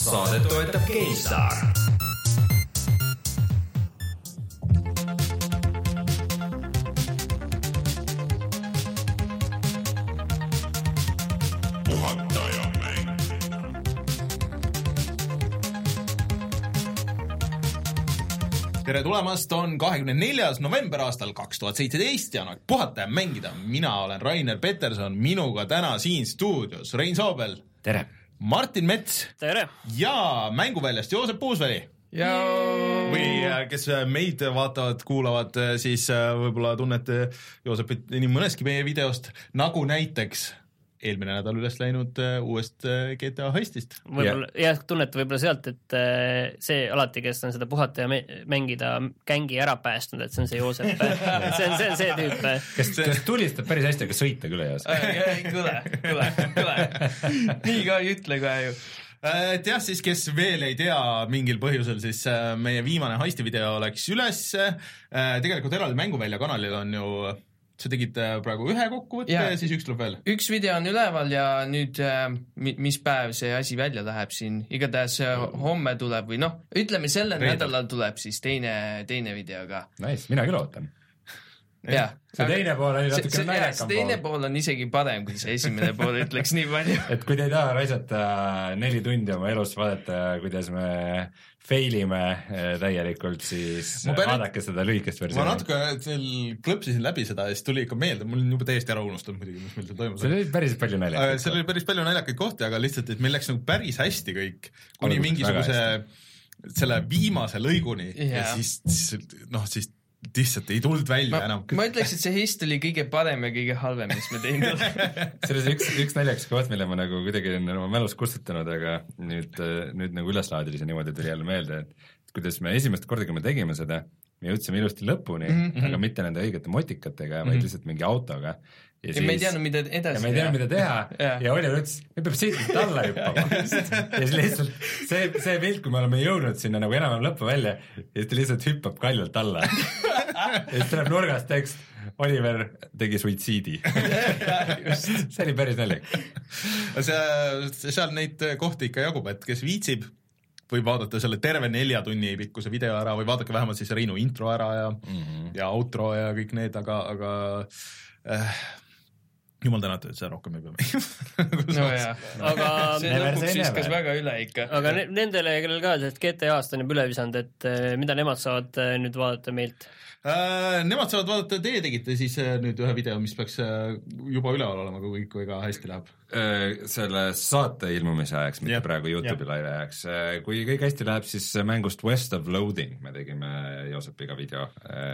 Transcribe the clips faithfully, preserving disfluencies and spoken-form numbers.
Saadet toetab GameStar. Tere tulemast, on kahekümne neljas november aastal kaks tuhat seitseteist ja on puhata ja mängida. Mina olen Rainer Peterson, minuga täna siin stuudios Rein Soobel. Tere. Martin Mets. Tere. Ja mänguväljast Joosep Puusväli. Ja või kes meid vaatavad, kuulavad, siis võib-olla tunnete Joosepit nii mõneski meie videost, nagu näiteks eelmine nädal üles läinud uuest G T A heistist. Võib-olla, jah, tunnete võib-olla sealt, et see alati, kes on seda puhata ja mängida gängi ära päästnud, et see on see Joosep. see on see, see tüüp. Kes, kes tulistab päris hästi, aga sõita küll ei oska. Kõle, kõle, kõle. Nii ka ei ütle kohe ju. Et jah, siis kes veel ei tea mingil põhjusel, siis meie viimane heisti video läks üles. Tegelikult eraldi mänguvälja kanalil on ju... Sa tegid praegu ühe kokkuvõtte ja, ja siis üks tuleb veel? Üks video on üleval ja nüüd mis päev see asi välja läheb siin. Igatahes homme tuleb või noh, ütleme selle Reedel. Nädalal tuleb siis teine, teine video ka. Nice, mina küll ootan. Ja, see teine pool oli natuke naljakam pool. Teine pool on isegi parem, kui see esimene pool ütleks nii palju. Et kui te ei taha raisata neli tundi oma elust vaadata, kuidas me failime täielikult, siis pärit... vaadake seda lühikest versiooni. Ma natuke klõpsisin läbi seda ja siis tuli ikka meelde, mul on juba täiesti ära unustanud muidugi, mis meil seal toimus. See oli päris palju naljakaid. See oli päris palju naljakaid kohti, aga lihtsalt, et meil läks nagu päris hästi kõik, kuni mingisuguse selle viimase lõiguni ja, ja siis, siis, noh, siis lihtsalt ei tulnud välja ma, enam. Ma ütleks, et see heist oli kõige parem ja kõige halvem, mis me teinud. See oli üks, üks naljakas koht, mille ma nagu kuidagi oma mälus kustutanud, aga nüüd, nüüd nagu üles laadilise niimoodi tuli jälle meelde, et kuidas me esimest korda, kui me tegime seda, me jõudsime ilusti lõpuni, mm -hmm. aga mitte nende õigete motikatega, vaid mm -hmm. lihtsalt mingi autoga. Ja, ja siis, me ei teadnud, mida edasi ja me ei teadnud, mida teha ja, ja Oliver ütles, me peab siit alla hüppama. Ja siis lihtsalt see, see pilt, kui me oleme jõudnud sinna nagu enam lõppu välja ja siis ta lihtsalt hüppab kaljalt alla. Ja siis tuleb nurgast tekst, Oliver tegi suitsiidi. See oli päris naljaga. See, seal neid kohti ikka jagub, et kes viitsib, võib vaadata selle terve nelja tunni pikkuse video ära või vaadake vähemalt siis Reinu intro ära ja, mm -hmm. ja outro ja kõik need, aga, aga äh, jumal tänatud, et see rohkem ei pea no jah, aga see lõpuks viskas väga üle ikka. Aga ne- nendele, kellel ka, et G T A-st on juba üle visanud, et mida nemad saavad nüüd vaadata meilt? Äh, nemad saavad vaadata, teie tegite siis nüüd ühe video, mis peaks juba üleval olema, kui kõik väga hästi läheb. Selle saate ilmumise ajaks, mitte ja. praegu YouTube'i ja. live ajaks. Kui kõik hästi läheb, siis mängust West of Loading me tegime Joosepiga video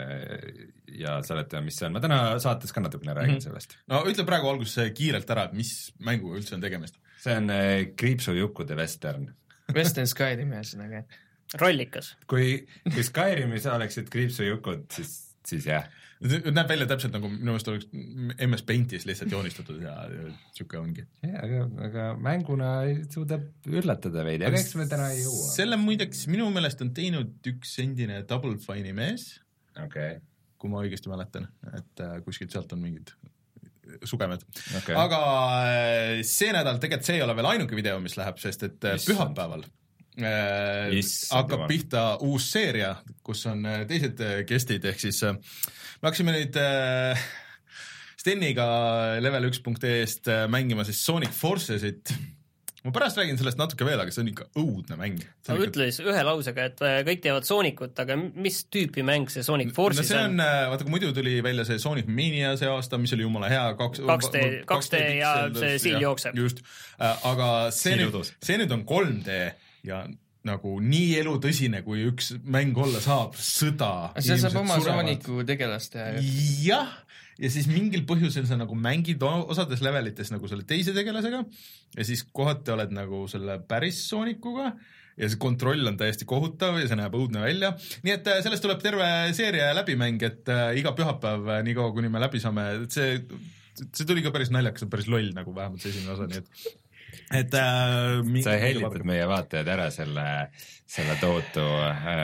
ja seletame, mis see on. Ma täna saates ka natukene räägin mm-hmm. sellest. No ütle praegu alguses kiirelt ära, mis mänguga üldse on tegemist. See on kriipsujukkude western. Western Skyrimi ühesõnaga. Rollikas. Kui, kui Skyrimis oleksid kriipsujukud, siis, siis jah. Näeb välja täpselt nagu minu meelest oleks M S Paintis lihtsalt joonistatud ja siuke ongi. Ja, aga, aga mänguna suudab üllatada veidi, aga eks me täna ei jõua. Selle muideks minu meelest on teinud üks endine Double Fine'i mees, okay. kui ma õigesti mäletan, et kuskilt sealt on mingid sugemed. Okay. Aga see nädal tegelikult see ei ole veel ainuke video, mis läheb, sest et Issand. Pühapäeval Äh, hakkab pihta uus seeria, kus on teised kestid, ehk siis me hakkasime nüüd äh, Steniga level üks punkt ee-st mängima siis Sonic Forcesit. Ma pärast räägin sellest natuke veel, aga see on ikka õudne mäng. Ma ikka... ütles ühe lausega, et kõik teevad Soonicut, aga mis tüüpi mäng see Sonic Forces no see on? Vaata, kui muidu tuli välja see Sonic Mania see aasta, mis oli jumala hea kaks D ja see siil jookseb. Just, aga see nüüd, see nüüd on kolm D ja nagu nii elutõsine, kui üks mäng olla saab, sõda. See saab oma Sooniku tegelast teha. Jah, ja siis mingil põhjusel sa nagu mängid osades levelites nagu selle teise tegelasega ja siis kohati oled nagu selle päris Soonikuga ja see kontroll on täiesti kohutav ja see näeb õudne välja. Nii et sellest tuleb terve seeria läbimäng, et iga pühapäev nii kaua, kuni me läbi saame, see, see tuli ka päris naljakas, päris loll nagu vähemalt see esimene osa, nii et et äh, sa hellitad meie vaatajad ära selle, selle tootu äh,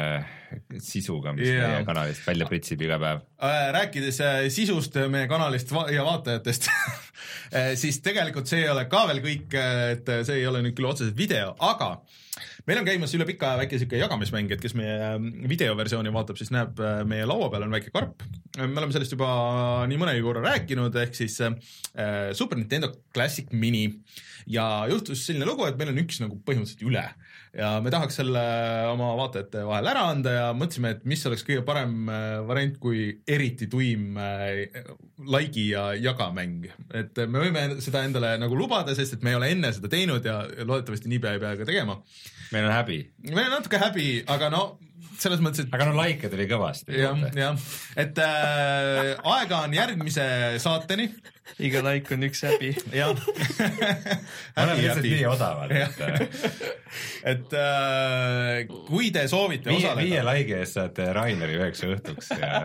sisuga, mis yeah. meie kanalist välja pritsib iga päev. Rääkides sisust meie kanalist ja vaatajatest siis tegelikult see ei ole ka veel kõik, et see ei ole nüüd küll otseselt video, aga meil on käimas üle pika väike siuke jagamismäng, et kes meie videoversiooni vaatab, siis näeb meie laua peal on väike karp. Me oleme sellest juba nii mõnegi korra rääkinud, ehk siis äh, Super Nintendo Classic Mini ja juhtus selline lugu, et meil on üks nagu põhimõtteliselt üle ja me tahaks selle oma vaatajate vahel ära anda ja mõtlesime, et mis oleks kõige parem variant kui eriti tuim like'i ja jagamäng. Et me võime seda endale nagu lubada, sest et me ei ole enne seda teinud ja loodetavasti niipea ei pea ka tegema. Meil on häbi. Meil on natuke häbi, aga no selles mõttes, et... Aga no like tuli kõvasti. jah, jah. Et äh, aega on järgmise saateni. Iga like on üks häbi. jah. Olen lihtsalt nii odavad. Et, et äh, kui te soovite viie, osaleda... Viie like eest saate Raineri üheksa õhtuks ja...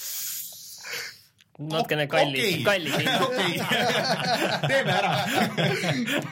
Natkene kallis, okay. kallis. Okay. Teeme ära.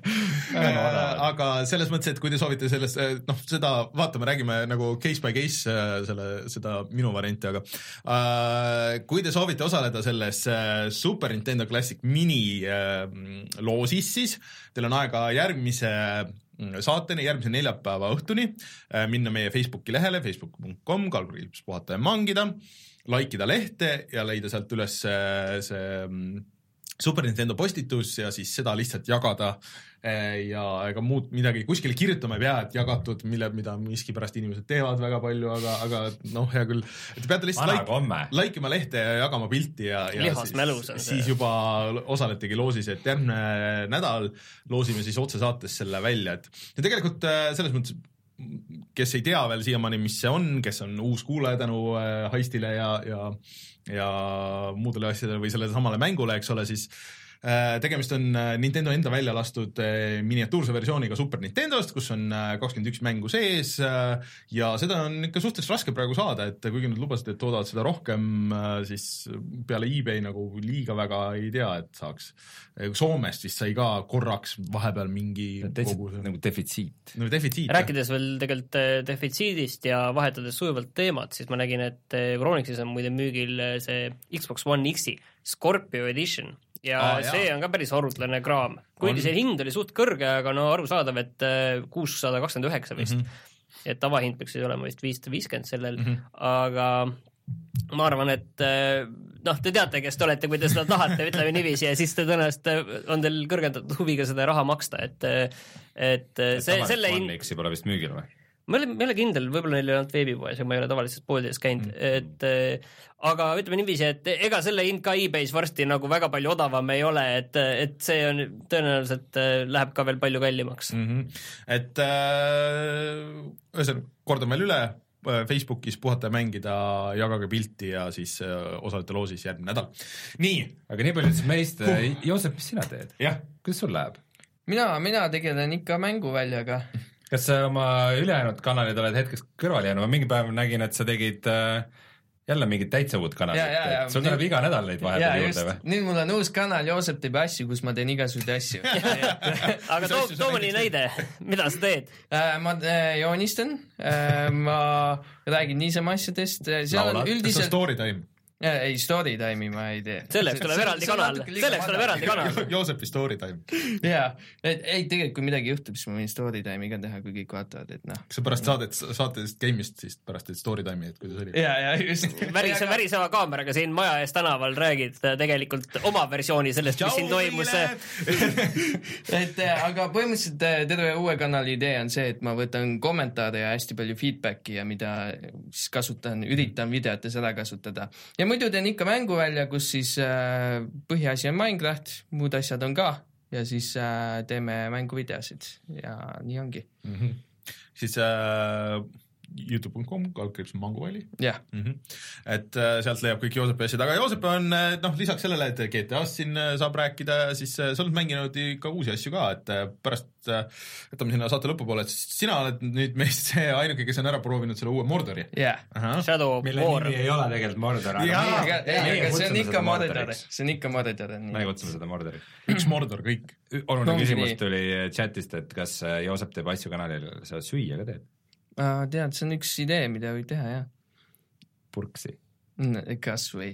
Aga selles mõttes, et kui te soovite sellest, noh, seda vaatame, räägime nagu case by case selle, seda minu varianti, aga äh, kui te soovite osaleda selles Super Nintendo Classic Mini äh, loosis, siis teil on aega järgmise saateni, järgmise neljapäeva õhtuni äh, minna meie Facebooki lehele facebook punkt com, kalkriips puhata ja mangida, likeida lehte ja leida sealt üles see, see Super Nintendo postitus ja siis seda lihtsalt jagada ja ega muud midagi kuskile kirjutama ei pea, et jagatud, mille, mida miski pärast inimesed teevad väga palju, aga, aga noh, hea küll, et te peate lihtsalt like, likeima lehte ja jagama pilti ja, ja siis, siis juba osaletegi loosis, et järgmine nädal loosime siis otse saates selle välja, et ja tegelikult selles mõttes kes ei tea veel siiamaani, mis see on, kes on uus kuulaja tänu Heistile ja, ja, ja muudele asjadele või sellele samale mängule, eks ole, siis tegemist on Nintendo enda välja lastud miniatuurse versiooniga Super Nintendost, kus on kakskümmend üks mängu sees ja seda on ikka suhteliselt raske praegu saada, et kuigi nad lubasid, et toodavad seda rohkem, siis peale eBay nagu liiga väga ei tea, et saaks. Soomest vist sai ka korraks vahepeal mingi koguse. Nagu defitsiit. Nagu defitsiit. Rääkides veel tegelikult defitsiidist ja vahetades sujuvalt teemat, siis ma nägin, et Euronixis on muide müügil see Xbox One X-i Scorpio Edition ja ah, see jah. On ka päris arutlane kraam. Kuigi on. See hind oli suht kõrge, aga no arusaadav, et kuussada kakskümmend üheksa vist. Mm-hmm. Et tavahind peaks olema vist viissada viiskümmend sellel, mm-hmm. aga ma arvan, et noh, te teate, kes te olete, kui te seda tahate, ütleme niiviisi, ja siis te tõenäoliselt on teil kõrgendatud huviga seda raha maksta, et, et, et see, selle hind... X-i pole vist müügil või? Ma olen, ma olen kindel, võib-olla neil ei olnud veebipoes ja ma ei ole tavaliselt pooldes käinud, mm. et aga ütleme niiviisi, et ega selle hind ka eBay's varsti nagu väga palju odavam ei ole, et, et see on tõenäoliselt läheb ka veel palju kallimaks. Mm-hmm. Et ühesõnaga, äh, kordan veel üle, Facebookis puhata ja mängida, jagage pilti ja siis äh, osalete loosis järgmine nädal. Nii. Aga nii palju meist, uh. Joosep, mis sina teed? Jah. Kuidas sul läheb? Mina, mina tegelen ikka mänguväljaga. Kas sa oma ülejäänud kanalid oled hetkeks kõrval jäänud? Ma mingi päev nägin, et sa tegid äh, jälle mingid täitsa uud kanalid. Sul tuleb iga nädal neid vahepeal juurde või? Nüüd mul on uus kanal, Joosep teeb asju, kus ma teen igasuguseid asju. Aga too, too mõni näide, mida sa teed? Ma joonistan, ma räägin niisama asjadest. Laulad, kas on story time? Ei, story time'i ma ei tee. Selleks tuleb eraldi kanal, selleks tuleb eraldi kanal. Joosepi story time. Jaa, ei tegelikult kui midagi juhtub, siis ma võin story time'i ka teha, kui kõik vaatavad, et noh. Kas sa pärast saadet, saatest game'ist siis pärast teed story time'i, et kuidas oli? Jaa, jaa, just. Värise, väriseva kaameraga siin maja ees tänaval räägid tegelikult oma versiooni sellest, mis siin toimus. et aga põhimõtteliselt terve uue kanali idee on see, et ma võtan kommentaare ja hästi palju feedbacki ja mida siis kasutan, üritan videotes ära kasutada. Ja muidu teen ikka mänguvälja, kus siis äh, põhiasi on Minecraft, muud asjad on ka ja siis äh, teeme mänguvideosid ja nii ongi. Mm-hmm. Siis äh, youtube punkt com, kalkriips manguväli. jah. Mm-hmm. Et äh, sealt leiab kõik Joosepi asjad, aga Joosep on, noh, lisaks sellele, et G T A-st siin saab rääkida, siis sa oled mänginud ka uusi asju ka, et pärast võtame sinna saate lõpupoole, et sina oled nüüd meist see ainuke, kes on ära proovinud selle uue Mordori. jah. Shadow of War. Mille nimi ei ole tegelikult Mordor. Aga, aga, aga see on ikka Mordor. See on ikka Mordor. Meie kutsume seda Mordori. Üks Mordor, kõik. Oluline küsimus tuli chatist, et kas Joosep teeb asju kanalil, sa süüa ka teed? ah, tead, see on üks idee, mida võib teha, jah. Purksi. Kas või?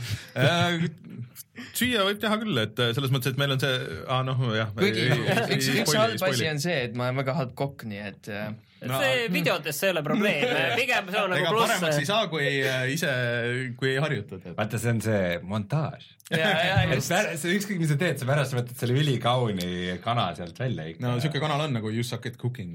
Süüa võib teha küll, et selles mõttes, et meil on see ah, noh, jah, kuigi üks, üks halb asi on see, et ma olen väga halb kokk, nii et no, see videotes see ei ole probleem, pigem see on nagu pluss. Paremaks ei saa, kui ise, kui ei harjutad. Et... vaata, see on see montaaž. Ja, ja, just. See ükskõik, mis sa teed, sa pärast võtad selle ülikauni kana sealt välja ikka. No siuke kanal on nagu You Suck at Cooking.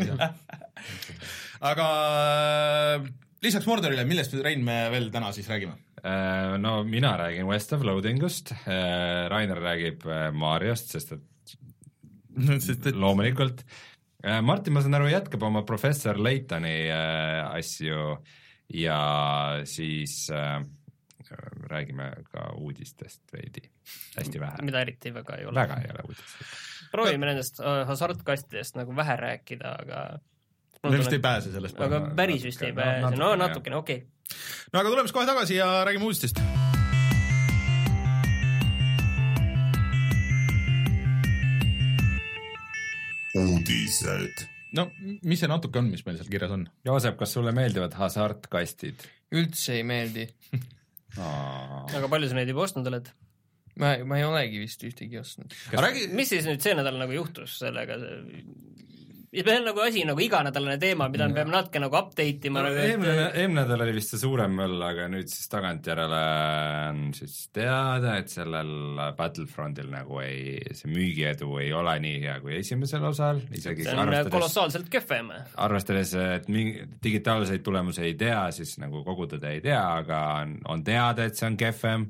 Aga lisaks Mordorile, millest, Rein, me veel täna siis räägime? No mina räägin West of Loadingust, Rainer räägib Mariost, sest et, sest et... loomulikult. Martin, ma saan aru, jätkab oma professor Laytoni asju ja siis räägime ka uudistest veidi, hästi vähe. Mida eriti väga ei ole. Väga ei ole uudistest. Proovime no. nendest hasartkastidest nagu vähe rääkida, aga me vist ei pääse sellest. Aga päris vist ei pääse, no natukene, okei. No aga tuleme kohe tagasi ja räägime uudistest. Uudised. No, mis see natuke on, mis meil seal kirjas on? Joosep, kas sulle meeldivad hasartkastid? Üldse ei meeldi. Aga palju sa neid juba ostnud oled? Ma, ma ei olegi vist ühtegi ostnud. Räägi... Mis siis nüüd see nädal nagu juhtus sellega? Ja meil on nagu asi nagu iganädalane teema, mida me peame natuke nagu update ima. No, eelmine, eelmine nädal oli vist see suurem möll, aga nüüd siis tagantjärele on siis teada, et sellel Battlefrontil nagu ei, see müügiedu ei ole nii hea kui esimesel osal. Isegi see on arvestades, kolossaalselt kehvem. Arvestades, et mingi, digitaalseid tulemusi ei tea, siis nagu kogutõde ei tea, aga on, on teada, et see on kehvem.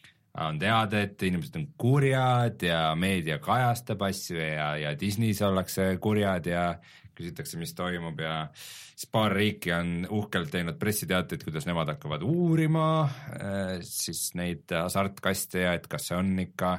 On teada, et inimesed on kurjad ja meedia kajastab asju ja, ja Disney's ollakse kurjad ja küsitakse, mis toimub ja siis paar riiki on uhkelt teinud pressiteateid, kuidas nemad hakkavad uurima äh, siis neid hasartkaste ja et kas see on ikka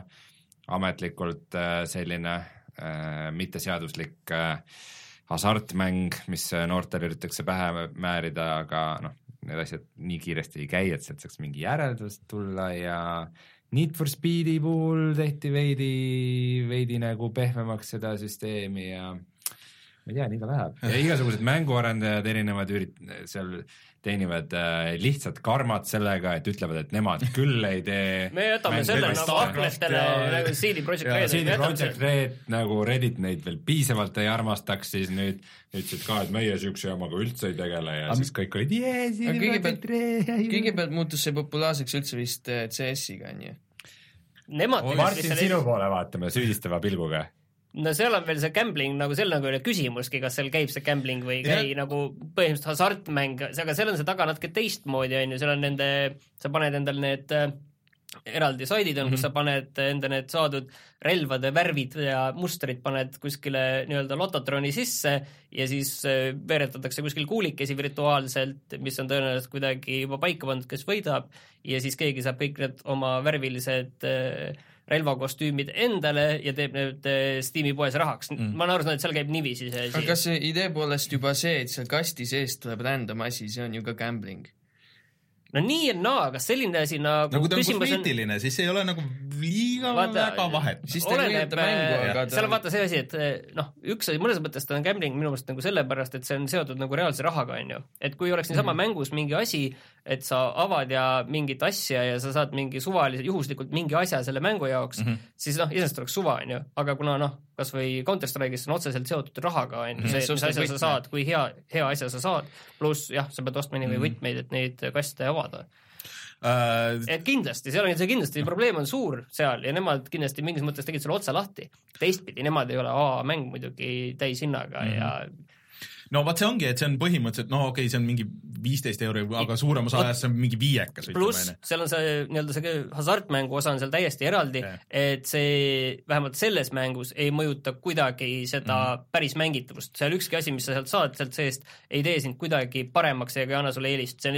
ametlikult äh, selline äh, mitteseaduslik äh, hasartmäng, mis noortele üritatakse pähe määrida, aga noh, need asjad nii kiiresti ei käi, et sealt saaks mingi järeldust tulla ja Need for Speedi puhul tehti veidi, veidi nagu pehmemaks seda süsteemi ja ma ei tea, nii ta läheb. Ja igasugused mänguarendajad erinevad ürit-, seal teenivad äh, lihtsalt karmad sellega, et ütlevad, et nemad küll ei tee me jätame selle nagu aknestele nagu C D Projekt Red. C D Projekt Red nagu Reddit neid veel piisavalt ei armastaks, siis nüüd ütlesid ka, et meie siukse jamaga üldse ei tegele ja Am... siis kõik olid yeah, C D Projekt Red. Kõigepealt muutus see populaarseks üldse vist C S-iga, nii? Nemad oh, Martin, selle... sinu poole vaatame süüdistava pilguga. No seal on veel see gambling, nagu seal nagu ei ole küsimuski, kas seal käib see gambling või ei käi ja. Nagu põhimõtteliselt hasartmäng, aga seal on see taga natuke teistmoodi, on ju, seal on nende, sa paned endal need äh, eraldi saidid on mm, -hmm. kus sa paned enda need saadud relvade värvid ja mustrid paned kuskile nii-öelda lototroni sisse ja siis äh, veeretatakse kuskil kuulikesi virtuaalselt, mis on tõenäoliselt kuidagi juba paika pandud, kes võidab ja siis keegi saab kõik need oma värvilised äh, relvakostüümid endale ja teeb need Steam'i poes rahaks. Mm. Ma olen aru saanud, et seal käib niiviisi see asi. Aga kas idee poolest juba see, et seal kasti seest tuleb random asi, see on ju ka gambling? No nii ja naa, aga selline asi nagu... Nagu ta on kosmeetiline, on... siis ei ole nagu liiga vaata, väga vahet. Siis ta oleneb, mängu, aga ta... seal on vaata see asi, et noh, üks asi, mõnes mõttes ta on gambling minu mõttes nagu sellepärast, et see on seotud nagu reaalse rahaga, on ju. Et kui oleks niisama mm. mängus mingi asi, et sa avad ja mingit asja ja sa saad mingi suvalise, juhuslikult mingi asja selle mängu jaoks, mm -hmm. siis noh, isest oleks suva, on ju. Aga kuna noh, kas või Counter-Strike'is on otseselt seotud rahaga, on ju, see, mis asja sa saad, kui hea, hea asja sa saad, pluss jah, sa pead ostma nii või võtmeid, et neid kaste avada. Uh, et kindlasti, seal on see kindlasti probleem on suur seal ja nemad kindlasti mingis mõttes tegid selle otsa lahti. Teistpidi, nemad ei ole A mäng muidugi täis hinnaga mm. ja no vaat see ongi, et see on põhimõtteliselt, no okei okay,, see on mingi viisteist euri, aga suurem osa ajast see on mingi viiekas. Pluss, seal on see nii-öelda see hasartmängu osa on seal täiesti eraldi, yeah. et see vähemalt selles mängus ei mõjuta kuidagi seda mm. päris mängitavust. Seal ükski asi, mis sa sealt saad sealt seest, ei tee sind kuidagi paremaks ega ei anna sulle eelist. See on lihtsalt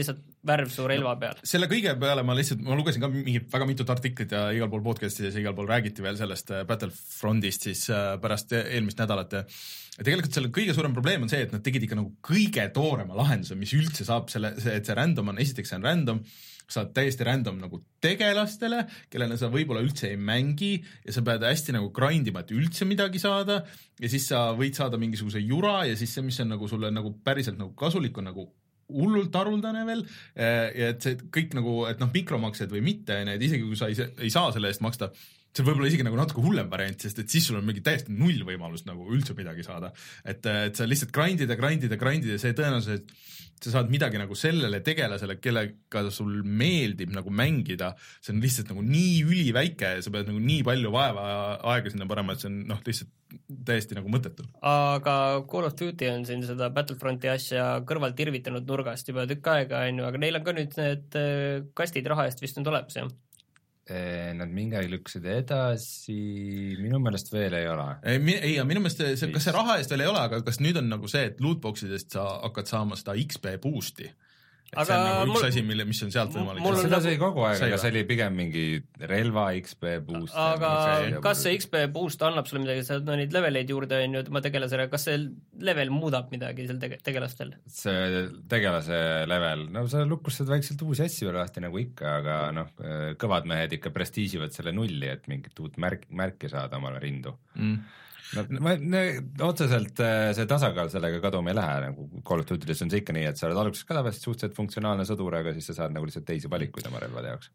värv su relva peal. Selle kõige peale ma lihtsalt, ma lugesin ka mingit väga mitut artiklit ja igal pool podcastides ja igal pool räägiti veel sellest Battlefrontist siis pärast eelmist nädalat ja tegelikult selle kõige suurem probleem on see, et nad tegid ikka nagu kõige toorema lahenduse, mis üldse saab selle, see, et see random on, esiteks see on random, saad täiesti random nagu tegelastele, kellele sa võib-olla üldse ei mängi ja sa pead hästi nagu grindima, et üldse midagi saada ja siis sa võid saada mingisuguse jura ja siis see, mis on nagu sulle nagu päriselt nagu kasulik, on nagu hullult haruldane veel ja et see kõik nagu, et noh, mikromaksed või mitte, et isegi kui sa ei, ei saa selle eest maksta, see on võib-olla isegi nagu natuke hullem variant, sest et siis sul on mingi täiesti null võimalust nagu üldse midagi saada. Et, et sa lihtsalt grindid ja grindid ja grindid ja see tõenäoliselt, et sa saad midagi nagu sellele tegelasele, kellega sul meeldib nagu mängida, see on lihtsalt nagu nii üliväike ja sa pead nagu nii palju vaeva aega sinna panema, et see on noh, lihtsalt täiesti nagu mõttetu. Aga Call of Duty on siin seda Battlefronti asja kõrvalt irvitanud nurgast juba tükk aega, on ju, aga neil on ka nüüd need kastid raha eest vist nüüd olemas, jah? Nad mingi aeg lükkasid edasi, minu meelest veel ei ole. Ei, ei minu meelest, see, kas see raha eest veel ei ole, aga kas nüüd on nagu see, et lootboxidest sa hakkad saama seda X P boost'i? Et aga see on nagu üks mul, asi, mille, mis on sealt võimalik. Seda see kogu aeg, aga see oli pigem mingi relva X P boost. Aga see, kas see X P boost annab sulle midagi, sa no neid leveleid juurde on ju, ma tegelasele, kas see level muudab midagi seal tege, tegelastel? See tegelase level, no sa lukkustad väikselt uusi asju veel lahti nagu ikka, aga noh, kõvad mehed ikka prestiiživad selle nulli, et mingit uut märk, märki saada omale rindu. Mm. No, ma, ne, otseselt see tasakaal sellega kaduma ei lähe, nagu Call of Duty'des on see ikka nii, et sa oled alguses ka tavaliselt suhteliselt funktsionaalne sõdur, aga siis sa saad nagu lihtsalt teisi valikuid oma relvade jaoks.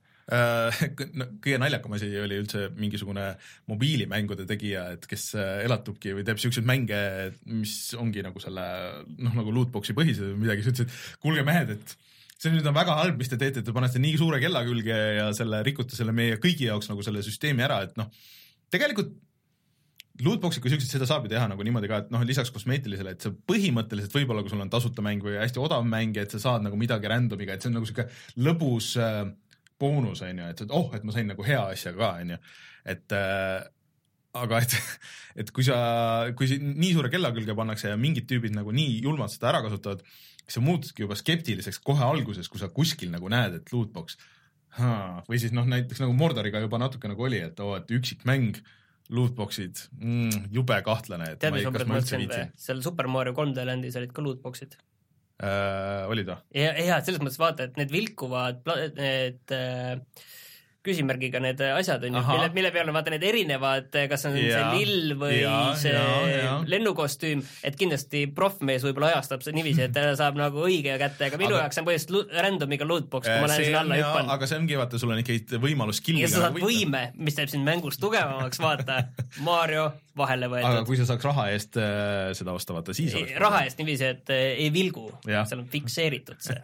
No, kõige naljakam asi oli üldse mingisugune mobiilimängude tegija, et kes elatubki või teeb siukseid mänge, mis ongi nagu selle noh, nagu lootboxi põhised või midagi, sa ütlesid, kuulge mehed, et see nüüd on väga halb, mis te teete, et te panete nii suure kella külge ja selle rikute selle meie kõigi jaoks nagu selle süsteemi ära, et noh, tegelikult lootboxid kui siuksed, seda saab ju teha nagu niimoodi ka, et noh, lisaks kosmeetilisele, et see põhimõtteliselt võib-olla, kui sul on tasuta mäng või hästi odav mäng, et sa saad nagu midagi randomiga, et see on nagu siuke lõbus äh, boonus, on ju, et oh, et ma sain nagu hea asja ka, on ju, et äh, aga et, et kui sa, kui nii suure kella külge pannakse ja mingid tüübid nagu nii julmalt seda ära kasutavad, siis sa muutudki juba skeptiliseks kohe alguses, kui sa kuskil nagu näed, et lootbox, haa, või siis noh, näiteks nagu Mordoriga juba natuke nagu oli, et oo, et üksik mäng, lootboxid, mm, jube kahtlane, et tead, ma ei, kas ma üldse viitsin. Seal Super Mario kolm D Landis olid ka lootboxid. Äh, oli ta? Ja, ja selles mõttes vaata, et need vilkuvad, need äh, küsimärgiga need asjad on ju, mille, mille peale vaata need erinevad, kas on ja, see lill või ja, see ja, ja. lennukostüüm, et kindlasti profmees võib-olla ajastab see niiviisi, et ta saab nagu õige kätte, aga minu aga, jaoks on põhjust randomiga lootbox, kui ma lähen sinna alla hüppan. Aga see ongi, vaata, sul on ikka võimalus skilliga. Ja sa saad võime, mis teeb sind mängus tugevamaks, vaata, Mario vahele võetud. Aga kui sa saaks raha eest äh, seda osta, vaata, siis oleks raha eest niiviisi, et äh, ei vilgu, seal on fikseeritud see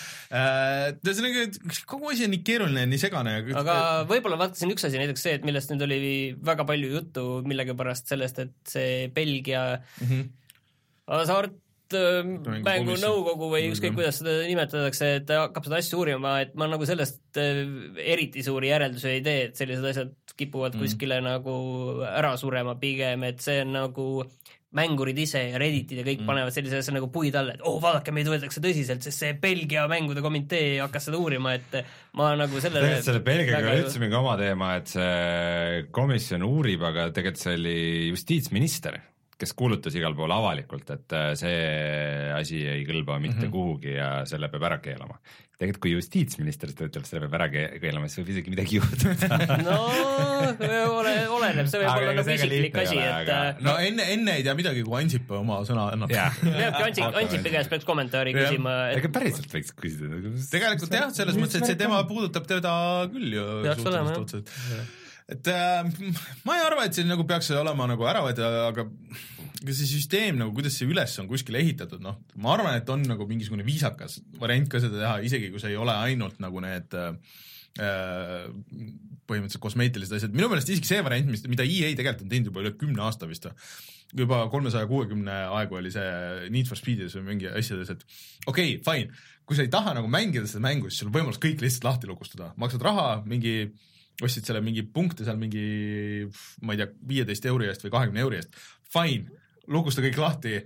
äh, kogu asi on nii keeruline, nii segane. Aga võib-olla vaata siin üks asi, näiteks see, et millest nüüd oli väga palju juttu millegipärast sellest, et see Belgia mm-hmm. Hasart mängu nõukogu või ükskõik kuidas seda nimetatakse, et hakkab seda asja uurima, et ma nagu sellest eriti suuri järeldusi ei tee, et sellised asjad kipuvad mm. kuskile nagu ära surema pigem, et see on nagu mängurid ise ja Redditid ja kõik mm. panevad sellise asja nagu puid alla, et oh, vaadake, meid võetakse tõsiselt, sest see Belgia mängude komitee hakkas seda uurima, et ma nagu selle tegelikult selle Belgiaga oli üldse mingi oma teema, et see komisjon uurib, aga tegelikult see oli justiitsminister, kes kuulutas igal pool avalikult, et see asi ei kõlba mitte mm-hmm. kuhugi ja selle peab ära keelama. Tegelikult kui justiitsminister ütleb, selle peab ära keelama, siis võib isegi midagi juhtuda. No, ole, oleneb, see võib olla nagu isiklik asi, et aga... no enne, enne ei tea midagi, kui Ansip oma sõna annab. Peabki Ansipi käest peaks kommentaari küsima. Et... Ega päriselt võiks küsida. Tegelikult jah, selles mõttes, et see tema puudutab teda küll ju. Peaks olema, jah. Et äh, ma ei arva, et see nagu peaks olema nagu ära võtta, aga see süsteem nagu, kuidas see üles on kuskil ehitatud, noh, ma arvan, et on nagu mingisugune viisakas variant ka seda teha, isegi kui see ei ole ainult nagu need äh, põhimõtteliselt kosmeetilised asjad. Minu meelest isegi see variant, mis, mida E A tegelikult on teinud juba üle kümne aasta vist, juba kolmesaja kuuekümne aegu oli see Need for Speedis või mingi asjades, et okei, okay, fine, kui sa ei taha nagu mängida seda mängu, siis sul on võimalus kõik lihtsalt lahti lukustada, maksad raha, mingi ostsid selle mingi punkte seal mingi, ma ei tea, viieteist euri eest või kahekümne euri eest, fine, lukusta kõik lahti,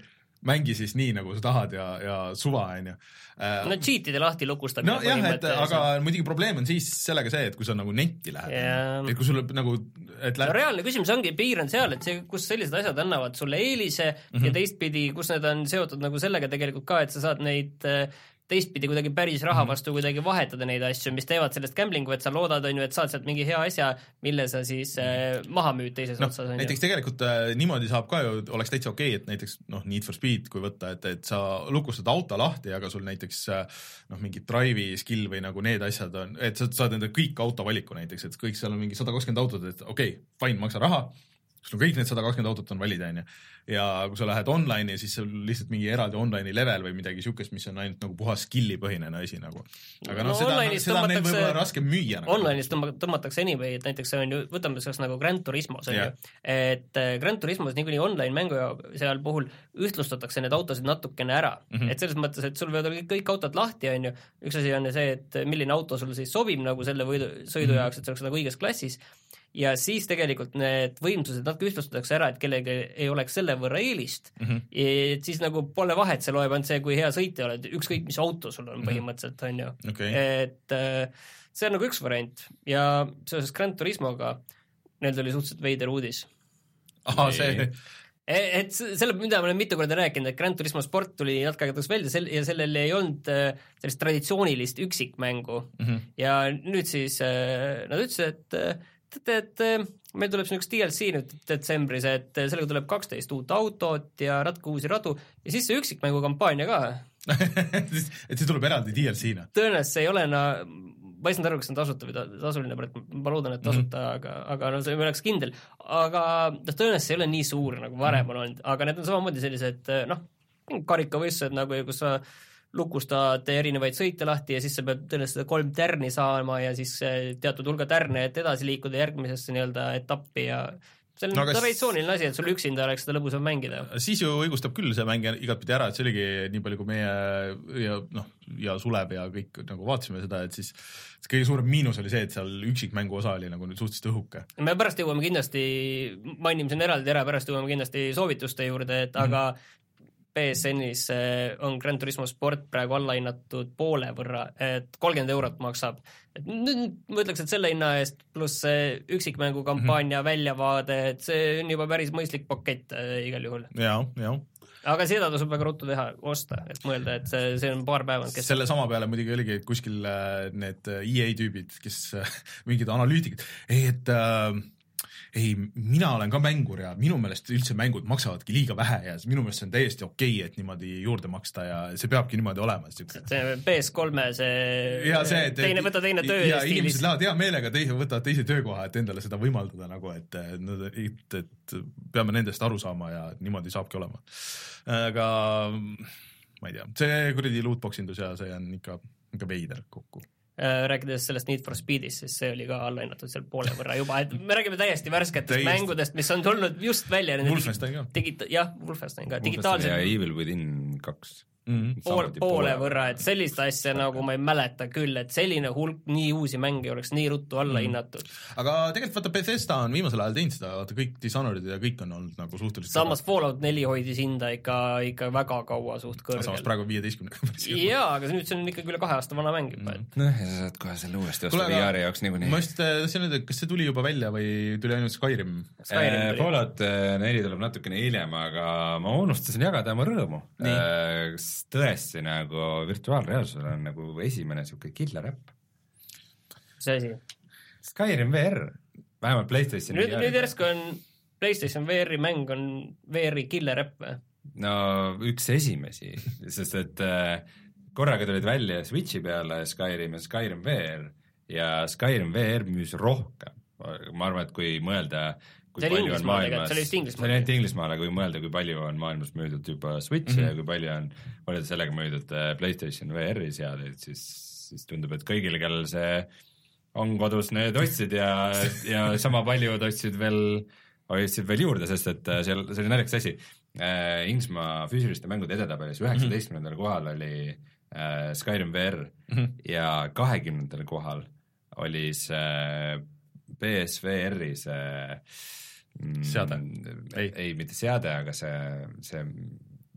mängi siis nii, nagu sa tahad ja, ja suva, on ju. No cheat'ide lahti lukustab. No jah, et aga muidugi probleem on siis sellega see, et kui sa nagu netti lähed, yeah. et kui sul nagu et lähed... no, reaalne küsimus ongi, piir on seal, et see, kus sellised asjad annavad sulle eelise mm-hmm. ja teistpidi, kus need on seotud nagu sellega tegelikult ka, et sa saad neid teistpidi kuidagi päris raha vastu kuidagi vahetada neid asju, mis teevad sellest gamblingu, et sa loodad, on ju, et saad sealt mingi hea asja, mille sa siis äh, maha müüd teises no, otsas. Näiteks tegelikult äh, niimoodi saab ka ju, oleks täitsa okei, okay, et näiteks noh, Need for Speed, kui võtta, et, et sa lukustad auto lahti, aga sul näiteks noh, mingi drive'i skill või nagu need asjad on, et sa saad enda kõik auto valiku näiteks, et kõik seal on mingi sada kakskümmend autot, et okei, okay, fine, maksa raha, sul kõik need sada kakskümmend autot on valida, on ju. Ja kui sa lähed online'i, siis sul lihtsalt mingi eraldi online'i level või midagi siukest, mis on ainult nagu puhas skill'i põhine asi nagu. Aga no, no seda, seda on neil võib-olla raske müüa. Nagu. Online'is tõmmatakse anyway, et näiteks see on ju, võtame selleks nagu Gran Turismos, on yeah. ju. Et Gran Turismos niikuinii online mängu ja seal puhul ühtlustatakse need autosid natukene ära. Mm-hmm. Et selles mõttes, et sul võivad olla kõik autod lahti, on ju. Üks asi on see, et milline auto sul siis sobib nagu selle võidu, sõidu jaoks, et see oleks nagu õiges klassis. Ja siis tegelikult need võimsused natuke ühtlustatakse ära, et kellegi ei oleks selle võrra eelist. Mm-hmm. Et siis nagu pole vahet, see loeb ainult see, kui hea sõitja oled, ükskõik mis auto sul on põhimõtteliselt, on ju. Okay. Et see on nagu üks variant ja seoses Gran Turismoga neil oli suhteliselt veider uudis. Aha, see... Et selle, mida ma olen mitu korda rääkinud, et Gran Turismo Sport tuli natuke aegadaks välja sel- ja sellel ei olnud sellist traditsioonilist üksikmängu. Mm-hmm. Ja nüüd siis nad ütlesid, et et, et meil tuleb siin üks D L C nüüd detsembris, et sellega tuleb kaksteist uut autot ja ratke uusi radu ja siis see üksikmängu kampaania ka. et see tuleb eraldi D L C-na? Tõenäoliselt see ei ole na, ma ei saanud aru, kas see on tasuta või tasuline, ma loodan, et tasuta, mm-hmm. aga, aga no see ei oleks kindel. Aga tõenäoliselt see ei ole nii suur, nagu varem mm-hmm. on olnud, aga need on samamoodi sellised, noh, karikavõistlused nagu, kus sa lukustad erinevaid sõite lahti ja siis sa pead tõenäoliselt kolm tärni saama ja siis teatud hulga tärne, et edasi liikuda järgmisesse nii-öelda etappi ja see on no, traditsiooniline asi, et sul üksinda oleks seda lõbusam mängida. Siis ju õigustab küll see mäng igatpidi ära, et see oligi nii palju, kui meie ja, noh, ja Sulev ja kõik nagu vaatasime seda, et siis kõige suurem miinus oli see, et seal üksikmängu osa oli nagu nüüd suhteliselt õhuke. Me pärast jõuame kindlasti, mainime siin eraldi ära, pärast jõuame kindlasti soovituste juurde, et mm-hmm. aga P S N-is on Gran Turismo Sport praegu alla hinnatud poole võrra, et kolmkümmend eurot maksab. Et nüüd ma ütleks, et selle hinna eest pluss üksikmängu kampaania mm-hmm. väljavaade, et see on juba päris mõistlik pakett äh, igal juhul. Jaa, jaa. Aga seda tasub väga ruttu teha, osta, et mõelda, et see, see on paar päeva. Kes... Selle sama peale muidugi oligi kuskil need E A tüübid, kes mingid analüütikid, et äh, ei, mina olen ka mängur ja minu meelest üldse mängud maksavadki liiga vähe ja minu meelest see on täiesti okei, et niimoodi juurde maksta ja see peabki niimoodi olema. See P S kolme see, ja see et, teine, võta teine töö ja inimesed lähevad hea meelega, teise, võtavad teise töökoha, et endale seda võimaldada nagu, et, et, et peame nendest aru saama ja niimoodi saabki olema. Aga ma ei tea, see kuradi lootboxindus ja see on ikka, ikka veider kokku. Rääkides sellest Need for Speedist, siis see oli ka allahinnatud seal poole võrra juba, et me räägime täiesti värsketest täiesti. mängudest, mis on tulnud just välja. Wolfenstein ka. Digita- jah, Wolfenstein ka. Digitaalsed... ja Evil Within kaks. Mm-hmm. Pool, poole võrra, et sellist asja nagu ma ei mäleta küll, et selline hulk nii uusi mänge oleks nii ruttu alla mm. hinnatud. Aga tegelikult vaata Bethesda on viimasel ajal teinud seda, vaata kõik Dishonored ja kõik on olnud nagu suhteliselt samas Fallout neli hoidis hinda ikka, ikka väga kaua suht kõrgel. Samas praegu viieteistkümne jaa, aga nüüd see on ikka üle kahe aasta vana mäng juba. Mm. Noh, ja sa saad kohe selle uuesti osta V R-i jaoks niikuinii. Ma just tahtsin öelda, kas see tuli juba välja või tuli ainult Skyrim? Skyrim tuli. Fallout neli tuleb natukene hiljem, aga ma unustasin jagada oma rõõmu. Tõesti nagu virtuaalreaalsusel on nagu esimene siuke killer äpp. See asi? Skyrim V R, vähemalt PlayStation. Nüüd, nüüd järsku on PlayStation V R-i mäng on V R-i killer äpp või? No üks esimesi, sest et äh, korraga tulid välja Switchi peale Skyrim ja Skyrim V R ja Skyrim V R müüs rohkem. Ma arvan, et kui mõelda kui see palju on maailmas, see oli just Inglismaal. See oli ainult Inglismaale, kui mõelda, kui palju on maailmas müüdud juba Switchi mm-hmm. ja kui palju on võrreldes sellega müüdud PlayStation V R-i seadeid, siis, siis tundub, et kõigile, kellel see on kodus, need ostsid ja, ja sama paljud ostsid veel, ostsid veel juurde, sest et seal, see oli naljakas asi. Inglismaa füüsiliste mängude edetabelis üheksateistkümnendal mm-hmm. kohal oli äh, Skyrim V R mm-hmm. ja kahekümnendal kohal oli see P S V R-i see seade? Ei, ei, mitte seade, aga see, see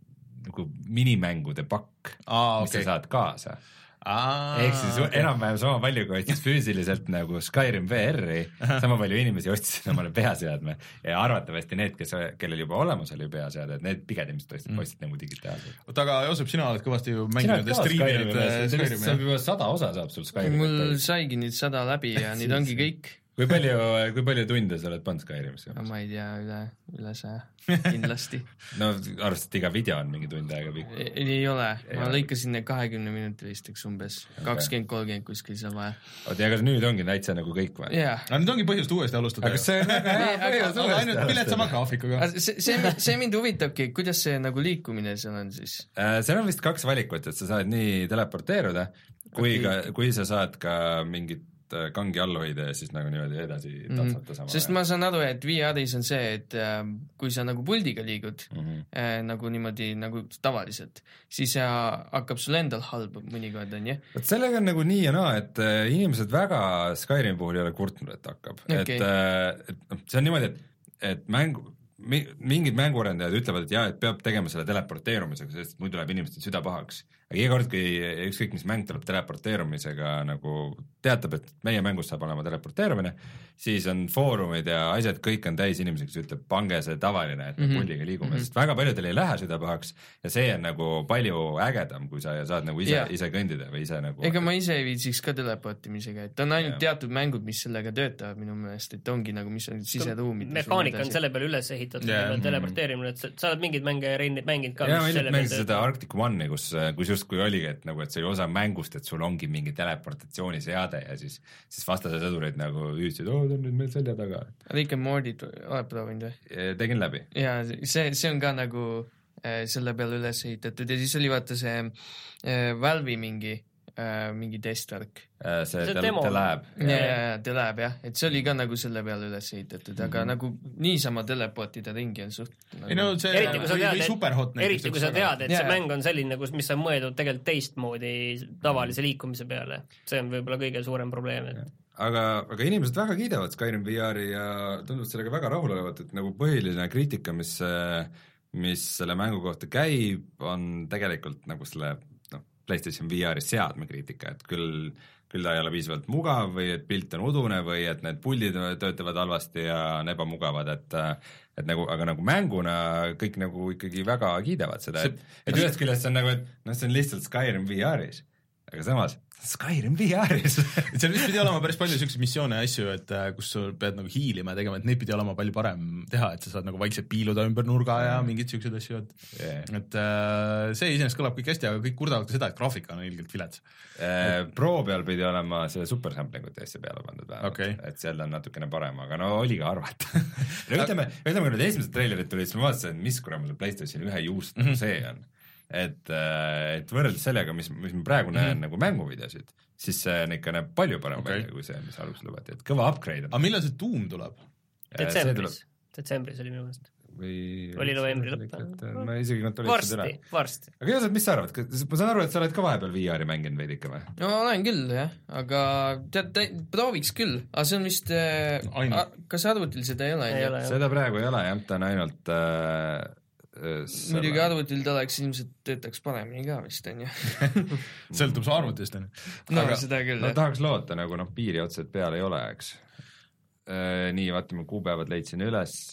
nagu minimängude pakk, Aa, mis okay. sa saad kaasa. Aa, ehk siis okay. enam-vähem sama palju, kui ostis füüsiliselt nagu Skyrim V R-i, sama palju inimesi ostis omale peaseadme ja arvatavasti need, kes, kellel juba olemas oli peaseade, et need pigem ostsid mm. nagu digitaalselt. oota, aga Joosep, sina oled kõvasti ju mänginud ja striiminud Skyrim. saab juba sada osa saab sul Skyrim. mul saigi nüüd sada läbi ja nüüd ongi kõik. kui palju, kui palju tunde sa oled pannud Skyrimisse? No, ma ei tea, üle, üle saja, kindlasti. no arvestad, iga video on mingi tund aega pikk. Ei, ei ole, ma lõikasin need kahekümne minutilisteks umbes, kakskümmend kolmkümmend kuskil seal vaja. oota, aga nüüd ongi täitsa nagu kõik või? Yeah. aga nüüd ongi põhjust uuesti alustada. aga see on väga hea põhjus uuesti ainult viletsama graafikuga. see, see, see mind huvitabki, kuidas see nagu liikumine seal on siis? seal on vist kaks valikut, et sa saad nii teleporteeruda, kui okay. ka, kui sa saad ka mingit kangi all hoida ja siis nagu niimoodi edasi tatsata sama. Sest ma saan aru, et V R-is on see, et äh, kui sa nagu puldiga liigud mm -hmm. äh, nagu niimoodi nagu tavaliselt, siis äh, hakkab sul endal halb mõnikord, on ju? Vot sellega on nagu nii ja naa, et äh, inimesed väga Skyrimi puhul ei ole kurtnud, et hakkab okay.. et, äh, et noh, see on niimoodi, et, et mängu mingid mänguarendajad ütlevad, et jaa, et peab tegema selle teleporteerumisega, sest muidu läheb inimestel süda pahaks. aga iga kord, kui ükskõik mis mäng tuleb teleporteerumisega nagu teatab, et meie mängus saab olema teleporteerumine, siis on foorumid ja asjad, kõik on täis inimesi, kes ütleb, pange see tavaline, et me mm -hmm. puldiga liigume, mm -hmm. sest väga paljudel ei lähe süda pahaks ja see on nagu palju ägedam, kui sa saad nagu ise, yeah. ise kõndida või ise nagu ega ma ise ei viitsiks ka teleportimisega, et on ainult yeah. teatud mängud, mis sellega töötavad minu meelest, et ongi nagu, mis on siseruumid. Mehaanika on selle peale üles ehitatud yeah., teleporteerimine, et sa oled mingeid mänge mänginud ka. jaa, ma ilmselt mängisin seda Arctic One'i, kus, kus justkui oligi, et nagu, et see oli osa mängust, et sul ongi mingi teleportatsiooniseade ja siis, siis vastase sõdurid nagu hüüdsid, oo, ta on nüüd meil selja taga. Rick and Morty oled proovinud või? Tegin läbi. jaa, see, see on ka nagu äh, selle peale üles ehitatud ja siis oli vaata see äh, Valve'i mingi äh, mingi testvärk. see, see The Lab. ja, ja, ja The Lab jah, et see oli ka nagu selle peale üles ehitatud, aga mm -hmm. nagu niisama teleportida ringi on suht nagu... ei no see eriti, kui sa tead, et, eriti kui sa tead, et ja, see mäng on selline, kus, mis on mõeldud tegelikult teistmoodi tavalise liikumise peale, see on võib-olla kõige suurem probleem, et aga, aga inimesed väga kiidavad Skyrim V R-i ja tunduvad sellega väga rahul olevat, et nagu põhiline kriitika, mis, mis selle mängu kohta käib, on tegelikult nagu selle noh, PlayStation V R-i seadme kriitika, et küll, küll ta ei ole piisavalt mugav või et pilt on udune või et need puldid töötavad halvasti ja on ebamugavad, et et nagu, aga nagu mänguna kõik nagu ikkagi väga kiidavad seda, et, et ühest küljest see on nagu, et noh, see on lihtsalt Skyrim V R-is, aga samas Skyrim V R-is seal vist pidi olema päris palju selliseid missioone ja asju, et kus sa pead nagu hiilima ja tegema, et neid pidi olema palju parem teha, et sa saad nagu vaikselt piiluda ümber nurga ja mingeid siukseid asju, et yeah. et see iseenesest kõlab kõik hästi, aga kõik kurdavad ka seda, et graafika on ilgelt vilets. Pro peal pidi olema see super sampling ut hästi peale pandud vähemalt okay., et seal on natukene parem, aga no oli ka arvata no ütleme, ütleme, kui need esimesed treilerid tulid, siis ma vaatasin, mis kurama see PlayStation ühe juust mm -hmm. see on. et, et võrreldes sellega, mis, mis ma praegu näen mm -hmm. nagu mänguvideosid, siis see on ikka näeb palju parem okay. välja kui see, mis alguses lubati, et kõva upgrade on. aga millal see Doom tuleb? Detsembris, detsembris oli minu meelest. või oli novembri lõpp. ma isegi kontrollisin üle. varsti, varsti. aga Joosep, mis sa arvad, ma saan aru, et sa oled ka vahepeal V R-i mänginud veidi ikka või? no ma olen küll jah, aga tead, prooviks küll, aga see on vist äh, kas arvutil seda ei ole? ei ole seda praegu ei ole jah, ta on ainult äh, muidugi arvutil ta oleks ilmselt töötaks paremini ka vist, on ju. sõltub su arvutist, on ju. no aga, seda küll, no, jah. tahaks loota, nagu noh, piiri otseselt peal ei ole, eks. Nii, vaatame, kuupäevad leidsin üles.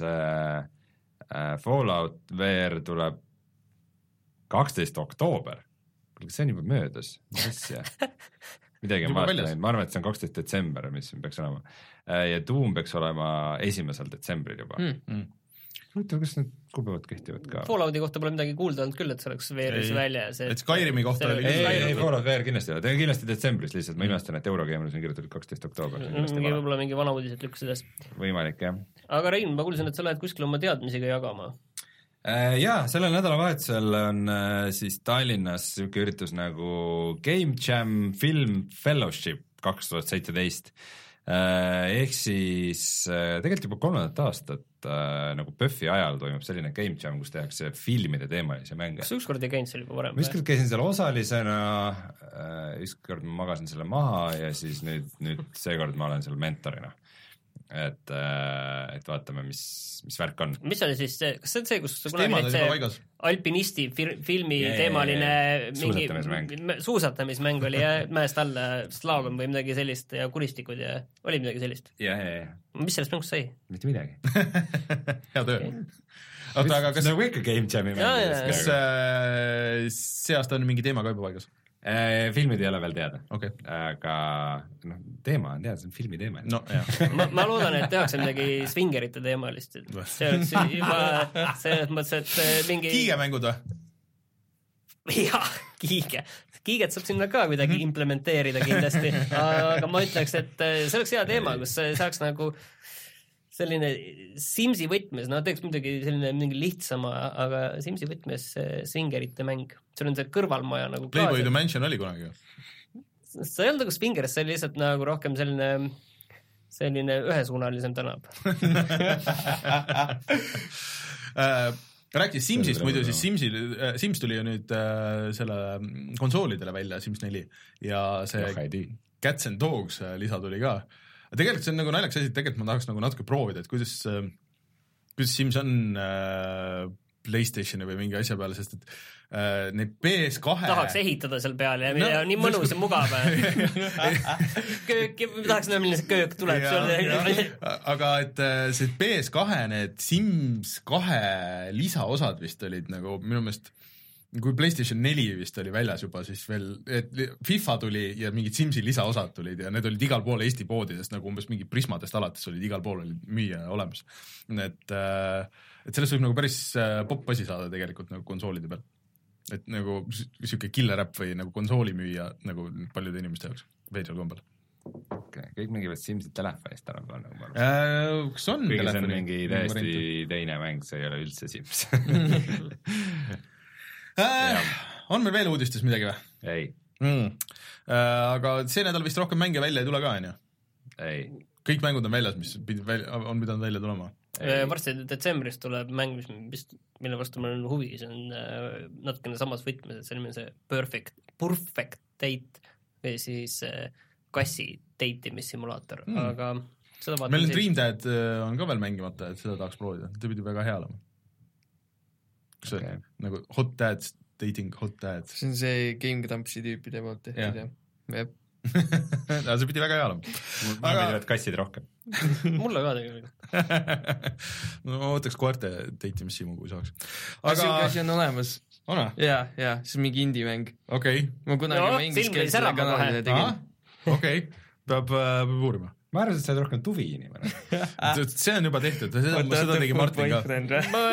Fallout V R tuleb kaksteist oktoober. Kas see on juba möödas? Mis asja? Midagi on vaata näinud. Ma arvan, et see on kaksteist detsember, mis peaks olema. Ja Doom peaks olema esimesel detsembril juba. Mm. Mm. Huvitav, kas need kuupäevad kehtivad ka? Fallouti kohta pole midagi kuulda olnud küll, et see oleks V R-is välja. See, et Skyrimi kohta see, oli ei, ei, ei, Fallout V R kindlasti ei ole. Kindlasti detsembris lihtsalt. Ma ilmastan, et Eurogameris on kirjutatud kaksteist oktoober. Võib-olla mingi vana uudis, et lükkas edes. Võimalik, jah. Aga Rein, ma kuulsin, et sa lähed kuskil oma teadmisega jagama. Jaa, sellel nädalavahetusel on siis Tallinnas siuke üritus nagu Game Jam Film Fellowship kaks tuhat seitseteist. Ehk siis tegelikult juba kolmandat aastat nagu Pöffi ajal toimub selline Game Jam, kus tehakse filmide teemalisi mänge. Kas ükskord ei käinud seal juba varem? Ma ükskord käisin seal osalisena, ükskord ma magasin selle maha ja siis nüüd, nüüd seekord ma olen seal mentorina. et, et vaatame, mis, mis värk on. mis oli siis see, kas see on see, kus teemad on juba paigas? alpinisti fir- filmi yeah, teemaline mingi suusatamismäng, suusatamismäng oli ja mäest alla slaalom või midagi sellist ja kuristikud ja oli midagi sellist? Ja, ja, ja. Mis sellest mängust sai? Mitte midagi. Hea töö. Oota, aga kas... Nagu ikka Game Jam'i mängidest. Kas äh, see aasta on mingi teema ka juba paigas? Äh, filmid ei ole veel teada okay. Aga noh, teema on teada, see on filmi teema no, ma, ma loodan, et tehakse midagi swingerite teemalist see oleks juba selles mõttes, et mingi kiigemängud või? jah, kiige kiiget saab sinna ka kuidagi mm-hmm. implementeerida kindlasti aga ma ütleks, et see oleks hea teema, kus saaks nagu selline Simsi võtmes, no teeks muidugi selline mingi lihtsama, aga Simsi võtmes swingerite mäng. See on see kõrvalmaja nagu Playboy The Mansion oli kunagi. See ei olnud nagu swingers, see oli lihtsalt nagu rohkem selline, selline ühesuunalisem tänab. Rääkis Simsist muidu, siis Simsi, Sims tuli ju nüüd äh, selle konsoolidele välja, Sims neli ja see Cats and Dogs lisa tuli ka. Tegelikult see on nagu naljaks asi, et tegelikult ma tahaks nagu natuke proovida, et kuidas, kuidas Sims on äh, PlayStationi või mingi asja peale, sest et äh, need P S kahe tahaks ehitada seal peal ja no, nii mõnus ja mugav köök, tahaks näha, milline see köök tuleb aga et see P S kahe need Sims kahe lisaosad vist olid nagu minu meelest kui PlayStation neli vist oli väljas juba, siis veel, et FIFA tuli ja mingid Simsi lisaosad tulid ja need olid igal pool Eesti poodidest, nagu umbes mingi Prismadest alates olid, igal pool olid müüa olemas. Et, et sellest võib nagu päris pop asi saada tegelikult nagu konsoolide peal. Et nagu siuke killer äpp või nagu konsooli müüa nagu paljude inimeste jaoks, veidral kombel. Okay. Kõik mängivad Simsit telefonist tänapäeval nagu ma arvan. Äh, kas on Kõige telefoni? See on mingi täiesti teine mäng, see ei ole üldse Sims. Äh, on meil veel uudistes midagi või? Ei. Mm. Äh, aga see nädal vist rohkem mänge välja ei tule ka, on ju? Ei. Kõik mängud on väljas, mis välja, on pidanud välja tulema? Varsti detsembris tuleb mäng, mis, mis, mille vastu meil on huvi, see on äh, natukene samas võtmes, et see on see perfect, perfect date või siis äh, kassi date'imissimulaator, mm. aga seda vaatame meil on Dream Dad äh, on ka veel mängimata, et seda tahaks proovida, ta pidi väga hea olema. Kas okay. nagu hot dads, dating hot dads. See on see Game Grumpsi tüüpide poolt tehtud, jah. Jep. see pidi väga hea olema. Mul aga... pidi kassid rohkem. Mulle ka tegelikult. no ma võtaks koerte datimissimu, kui saaks. Aga siuke asi on olemas. Ona? Jaa, jaa, see on mingi indie-mäng. Okei. Okay. Ma kunagi no, mängis keelsele kanalile tegin. Okei, okay. peab, peab uurima. Ma arvan, et sa oled rohkem tuvi inimene. see on juba tehtud, seda, seda tegi Martin ka. Ma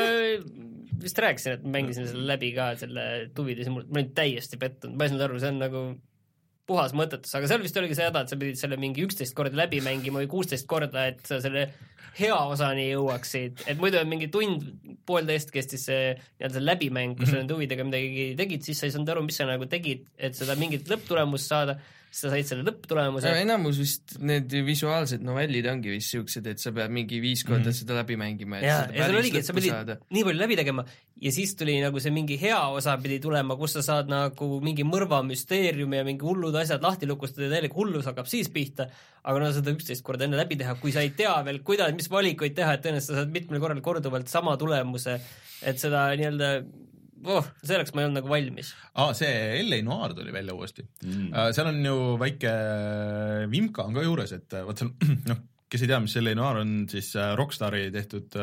vist rääkisin, et mängisin selle läbi ka, selle tuvide simul-, ma olin täiesti pettunud, ma ei saanud aru, see on nagu puhas mõttetus, aga seal vist oligi see häda, et sa pidid selle mingi üksteist korda läbi mängima või kuusteist korda, et sa selle hea osani jõuaksid, et muidu on mingi tund, poolteist kestis see nii-öelda läbimäng, kus sa nende huvidega midagi tegid, siis sa ei saanud aru, mis sa nagu tegid, et seda mingit lõpptulemust saada, siis sa said selle lõpptulemuse. Enamus vist need visuaalsed novellid ongi vist siuksed, et sa pead mingi viis korda mm-hmm. seda läbi mängima, et ja, seda päris lõppu oligi, et sa pidid saada. Nii palju läbi tegema ja siis tuli nagu see mingi hea osa pidi tulema, kus sa saad nagu mingi mõrva müsteeriumi ja mingi hullud asjad lahti lukustada ja täielik hullus hakkab siis pihta, aga no seda üksteist korda enne läbi teha, kui sa ei tea veel, kuidas, mis valikuid teha, et tõenäoliselt sa saad mitmel korral korduvalt sama tulemuse, et seda nii-öelda oh, selleks ma ei olnud nagu valmis. Aa, see L A Noir tuli välja uuesti. Mm. Uh, seal on ju väike Vimka on ka juures, et vaat seal, noh, kes ei tea, mis L A Noir on, siis Rockstari tehtud,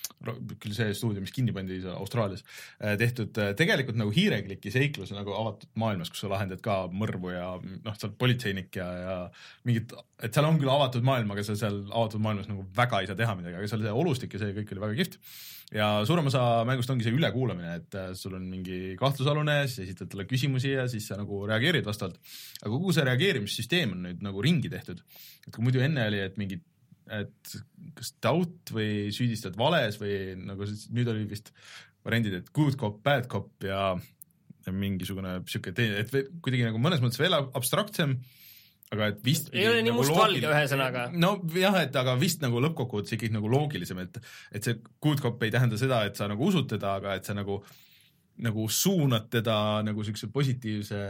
küll see stuudio, mis kinni pandi Austraalias, tehtud tegelikult nagu hiirekliki seiklus nagu avatud maailmas, kus sa lahendad ka mõrvu ja noh, sa oled politseinik ja, ja mingid, et seal on küll avatud maailm, aga sa seal avatud maailmas nagu väga ei saa teha midagi, aga seal see olustik ja see kõik oli väga kihvt. Ja suurem osa mängust ongi see ülekuulamine, et sul on mingi kahtlusalune, siis esitad talle küsimusi ja siis sa nagu reageerid vastavalt. Aga kogu see reageerimissüsteem on nüüd nagu ringi tehtud. Et kui muidu enne oli, et mingi, et kas taut või süüdistad vales või nagu nüüd oli vist variandid, et good cop, bad cop ja, ja mingisugune psüke, et kuidagi nagu mõnes mõttes veel abstraktsem, aga et vist ei ole nii nagu must-valge ühe sõnaga. No jah, et aga vist nagu lõppkokkuvõttes ikkagi nagu loogilisem, et, et see good cop ei tähenda seda, et sa nagu usud teda, aga et sa nagu, nagu suunad teda nagu siukse positiivse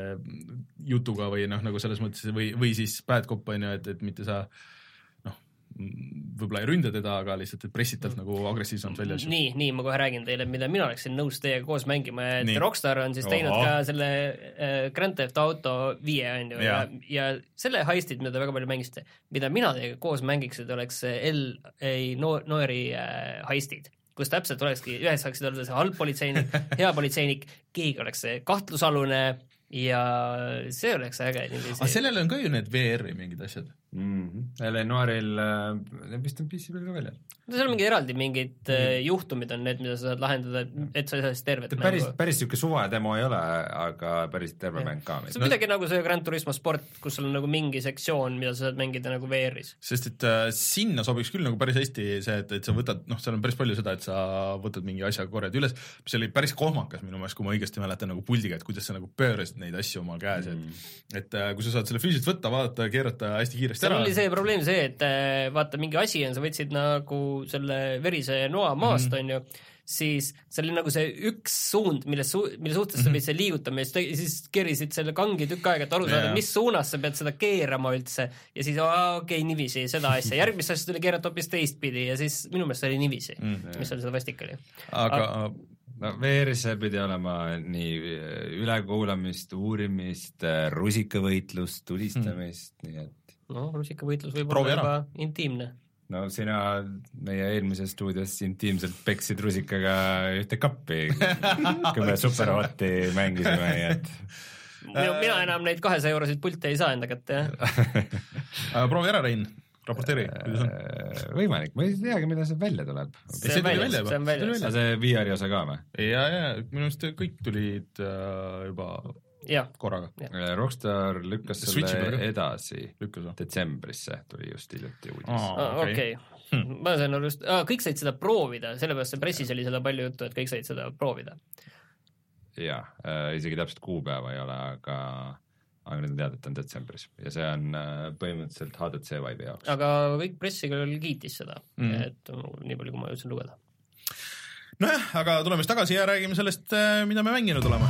jutuga või noh, nagu selles mõttes või, või siis bad cop on ju, et, et mitte sa noh, võib-olla ei ründa teda, aga lihtsalt, et pressid talt nagu agressiivsemalt välja. Nii, nii, ma kohe räägin teile, mida mina oleksin nõus teiega koos mängima, et nii. Rockstar on siis teinud Oho. ka selle äh, Grand Theft Auto viie on ju ja, ja, ja selle heistid, mida te väga palju mängisite, mida mina teiega koos mängiksid, oleks L A Noiri äh, heistid, kus täpselt olekski, ühes saaksid olla see halb politseinik, hea politseinik, keegi oleks see kahtlusalune ja see oleks äge. Aga sellele on ka ju need V R-i mingid asjad. Mm-hmm. L A Noiril äh, vist on P C peal ka välja. No seal on mingi eraldi mingid mm. juhtumid on need, mida sa saad lahendada, et sa ei saa siis tervet päris, mängu. Päris siuke suva demo ei ole, aga päris terve ja. mäng ka. See on no, midagi nagu see Gran Turismo Sport, kus sul on nagu mingi sektsioon, mida sa saad mängida nagu V R-is. Sest et äh, sinna sobiks küll nagu päris hästi see, et, et sa võtad, noh, seal on päris palju seda, et sa võtad mingi asja korjad üles, mis oli päris kohmakas minu meelest, kui ma õigesti mäletan nagu puldiga, et kuidas sa nagu pöörasid neid asju oma käes, mm. et, et äh, kui sa saad selle füüsiliselt võtta, vaadata, keerata hästi kiiresti ära. See probleem see, et vaata mingi asi on, sa võtsid nagu selle verise noa maast mm, -hmm. on ju, siis see oli nagu see üks suund, mille, su mille suhtes sa võid see liigutama ja siis, siis keerisid selle kangi tükk aega, et aru saada, mis suunas sa pead seda keerama üldse ja siis okei, okay, nivisi, seda asja. Järgmist asja tuli keerata hoopis teistpidi ja siis minu meelest oli nivisi, mm, -hmm. mis oli seda vastik oli. Aga, aga no V R-is pidi olema nii ülekuulamist, uurimist, rusikavõitlust, tulistamist, mm. nii et no, rusikavõitlus võib Proovi olla juba intiimne. No sina meie eelmises stuudios intiimselt peksid rusikaga ühte kappi, kui me Superhoti mängisime, nii et mina, mina enam neid kahesaja eurosid pilte ei saa enda kätte, jah. Proovi ära, Rein, raporteeri. Võimalik, ma ei teagi, mida see välja tuleb. See, see on välja, välja, see on välja. See, see V R-i osa ka või? Ja, ja, minu arust kõik tulid uh, juba ja. korraga. Ja. Rockstar lükkas selle edasi lükkas, detsembrisse, tuli just hiljuti uudis. Ah, okei, okay. hmm. ma sain aru just, ah, kõik said seda proovida, sellepärast see pressis oli seda palju juttu, et kõik said seda proovida. Jaa, äh, isegi täpselt kuupäeva ei ole, aga aga nüüd on teada, et on detsembris ja see on äh, põhimõtteliselt H D C vibe'i jaoks. Aga kõik pressiga kiitis seda, mm. et nii palju, kui ma jõudsin lugeda. Nojah, aga tuleme siis tagasi ja räägime sellest, mida me mänginud oleme.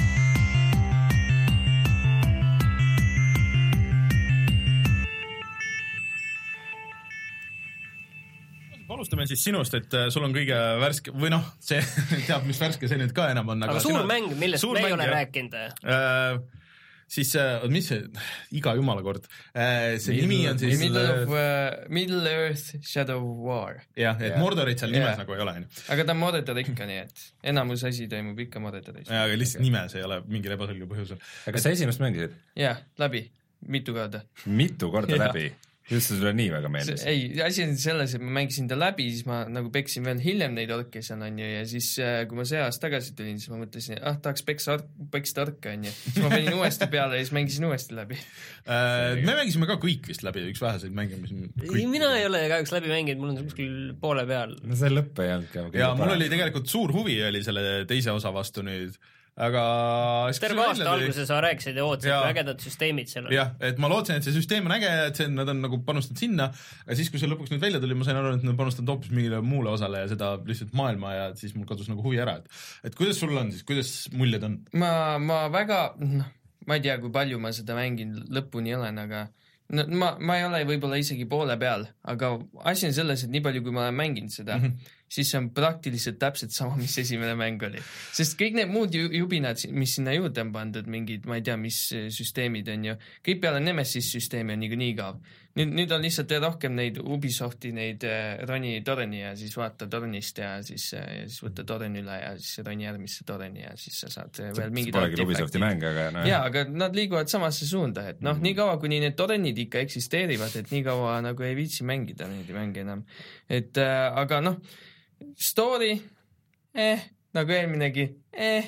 Alustame siis sinust, et sul on kõige värske, või noh, see teab, mis värske see nüüd ka enam on. Aga, aga suur sinu, mäng, millest me ei ole jah. rääkinud. Äh, siis, mis see, iga jumala kord, äh, see middle, nimi on siis... Middle, of, uh, Middle Earth Shadow War. Jah, et yeah. Mordorit seal nimes yeah. nagu ei ole. Aga ta on Mordor ikka nii, et enamus asi toimub ikka Mordor. Aga lihtsalt nimes ei ole mingil ebaselge põhjusel. Aga kas sa esimest mängisid? Jah, läbi, mitu korda. Mitu korda läbi? Just see sulle nii väga meeldis. Ei, asi on selles, et ma mängisin ta läbi, siis ma nagu peksin veel hiljem neid orke seal on ju ja siis kui ma see aast tagasi tulin, siis ma mõtlesin, ah, tahaks peksa peksta orke on ju. Siis ma panin uuesti peale ja siis mängisin uuesti läbi. Äh, me mängisime ka kõik vist läbi, üks väheseid mänge. Mina ei ole kahjuks läbi mänginud, mul on kuskil poole peal. No see lõpp ei olnud ka. Ja mul oli tegelikult suur huvi oli selle teise osa vastu nüüd. Aga terve aasta alguses sa rääkisid ja ootasid, kui ägedad süsteemid seal on. Jah, et ma lootsin, et see süsteem on äge, et see, nad on nagu panustanud sinna, aga siis, kui see lõpuks nüüd välja tuli, ma sain aru, et nad panustanud hoopis mingile muule osale ja seda lihtsalt maailma ja siis mul kadus nagu huvi ära. Et, et kuidas sul on siis, kuidas muljed on? Ma, ma väga, noh, ma ei tea, kui palju ma seda mängin lõpuni olen, aga no, ma, ma ei ole võib-olla isegi poole peal, aga asi on selles, et nii palju, kui ma olen mänginud seda, mm -hmm. siis see on praktiliselt täpselt sama, mis esimene mäng oli. Sest kõik need muud jubinad, mis sinna juurde on pandud, mingid, ma ei tea, mis süsteemid on ju, kõik peale Nemesis süsteemi on nii igav. Nüüd, nüüd on lihtsalt rohkem neid Ubisofti, neid roni torni ja siis vaata tornist ja siis, ja siis võtta torn üle ja siis roni järgmisse torni ja siis sa saad veel mingid polegi Ubisofti mäng, aga no, jaa, aga nad liiguvad samasse suunda, et noh, mm. nii kaua, kuni need tornid ikka eksisteerivad, et nii kaua nagu ei viitsi mängida neid mänge enam. Et äh, aga noh, story, eh, nagu eelminegi, eh.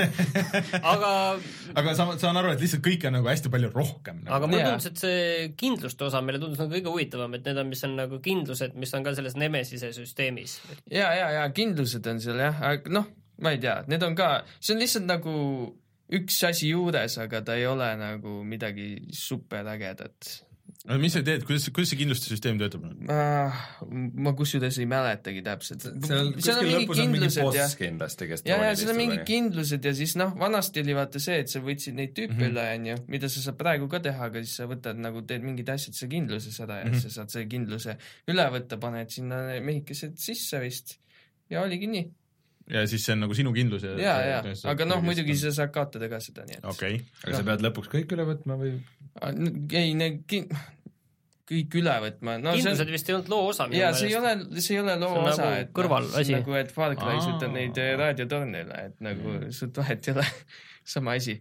aga aga sa, saan aru, et lihtsalt kõik on nagu hästi palju rohkem. Nagu. Aga mulle tundus, et see kindluste osa meile tundus nagu kõige huvitavam, et need on, mis on nagu kindlused, mis on ka selles Nemesise süsteemis. Ja, ja, ja kindlused on seal jah, aga noh, ma ei tea, need on ka, see on lihtsalt nagu üks asi juures, aga ta ei ole nagu midagi super ägedat. mis sa teed, kuidas, kuidas see kindlustussüsteem töötab? Uh, ma kusjuures ei mäletagi täpselt. seal kuskil lõpus on mingi boss kindlasti, kes ja, ja seal on mingi kindlused ja siis noh, vanasti oli vaata see, et sa võtsid neid tüüpe mm-hmm. üle, on ju, mida sa saad praegu ka teha, aga siis sa võtad nagu, teed mingid asjad sa kindluses ära ja mm-hmm. sa saad selle kindluse üle võtta, paned sinna mehikesed sisse vist ja oligi nii. Ja siis see on nagu sinu kindlus ja, ja, ja. aga noh, muidugi sa saad kaotada ka seda, nii et okay. aga no. sa pead lõpuks kõik üle võtma või? ei, need kin... kõik üle võtma no, kindlused on... vist ei olnud loo osa jaa, see ei ole, see ei ole loo see osa nagu kõrval asi nagu, et Far Cry sõita neid raadiotorne üle, et nagu mm. suht vahet ei ole sama asi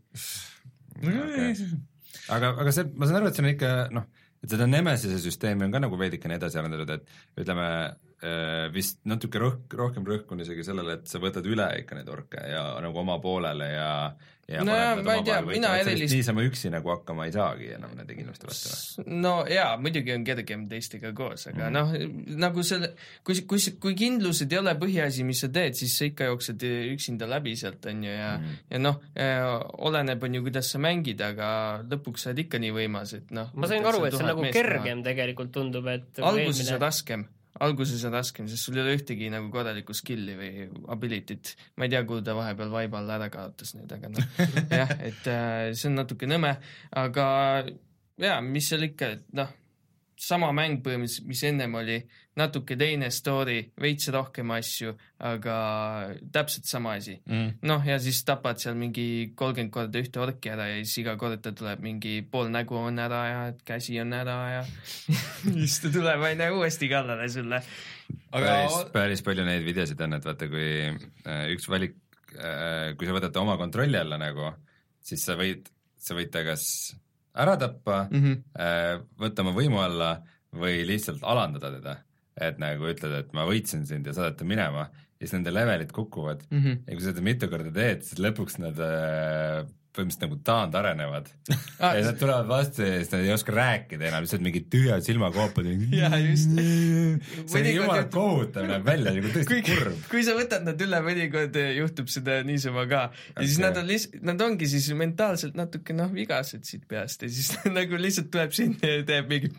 okay. aga, aga see, ma saan aru, et see on ikka noh, et seda Nemesise süsteemi on ka nagu veidikene edasi arendatud, et ütleme vist natuke roh- rohkem rõhkun isegi sellele, et sa võtad üle ikka neid orke ja nagu oma poolele ja ja no ja, ma ei tea, mina erilist niisama üksi nagu hakkama ei saagi enam nende kindluste vastu. No jaa, muidugi on kergem teistega koos, aga mm. noh, nagu selle, kui, kui, kui kindlused ei ole põhiasi, mis sa teed, siis sa ikka jooksed üksinda läbi sealt, on ju, ja mm. ja noh, oleneb on ju, kuidas sa mängid, aga lõpuks sa oled ikka nii võimas, et noh ma sain aru, et see on nagu kergem maha. Tegelikult tundub, et alguses eelmine... on raskem alguses on raskem, sest sul ei ole ühtegi nagu kodalikku skilli või abilityt. Ma ei tea, kuhu ta vahepeal vaibal ära kaotas nüüd, aga noh, jah, et äh, see on natuke nõme, aga jah, mis seal ikka, et noh, sama mäng põhimõtteliselt, mis ennem oli, natuke teine story, veits rohkem asju, aga täpselt sama asi. Mm. Noh, ja siis tapad seal mingi kolmkümmend korda ühte orki ära ja siis iga kord ta tuleb mingi pool nägu on ära ja käsi on ära ja siis ta tuleb aina uuesti kallale sulle. Aga... Päris, päris palju neid videosid on, et vaata, kui äh, üks valik, äh, kui sa võtate oma kontrolli alla nagu, siis sa võid, sa võid ta kas ära tappa mm-hmm. äh, võtta oma võimu alla või lihtsalt alandada teda, et nagu ütled, et ma võitsin sind ja saadate minema ja siis nende levelid kukuvad mm-hmm. ja kui sa seda mitu korda teed, siis lõpuks nad äh, põhimõtteliselt nagu taand arenevad ah, ja nad tulevad vastu ja siis nad ei oska rääkida enam, lihtsalt mingid tühjad silmakoopad ja just see on jumala kohutav, näeb välja nagu tõesti kurb. Kui sa võtad nad üle, mõnikord juhtub seda niisama ka ja okay. siis nad on lihtsalt, nad ongi siis mentaalselt natuke noh, vigased siit peast ja siis nagu lihtsalt tuleb sinna ja teeb mingi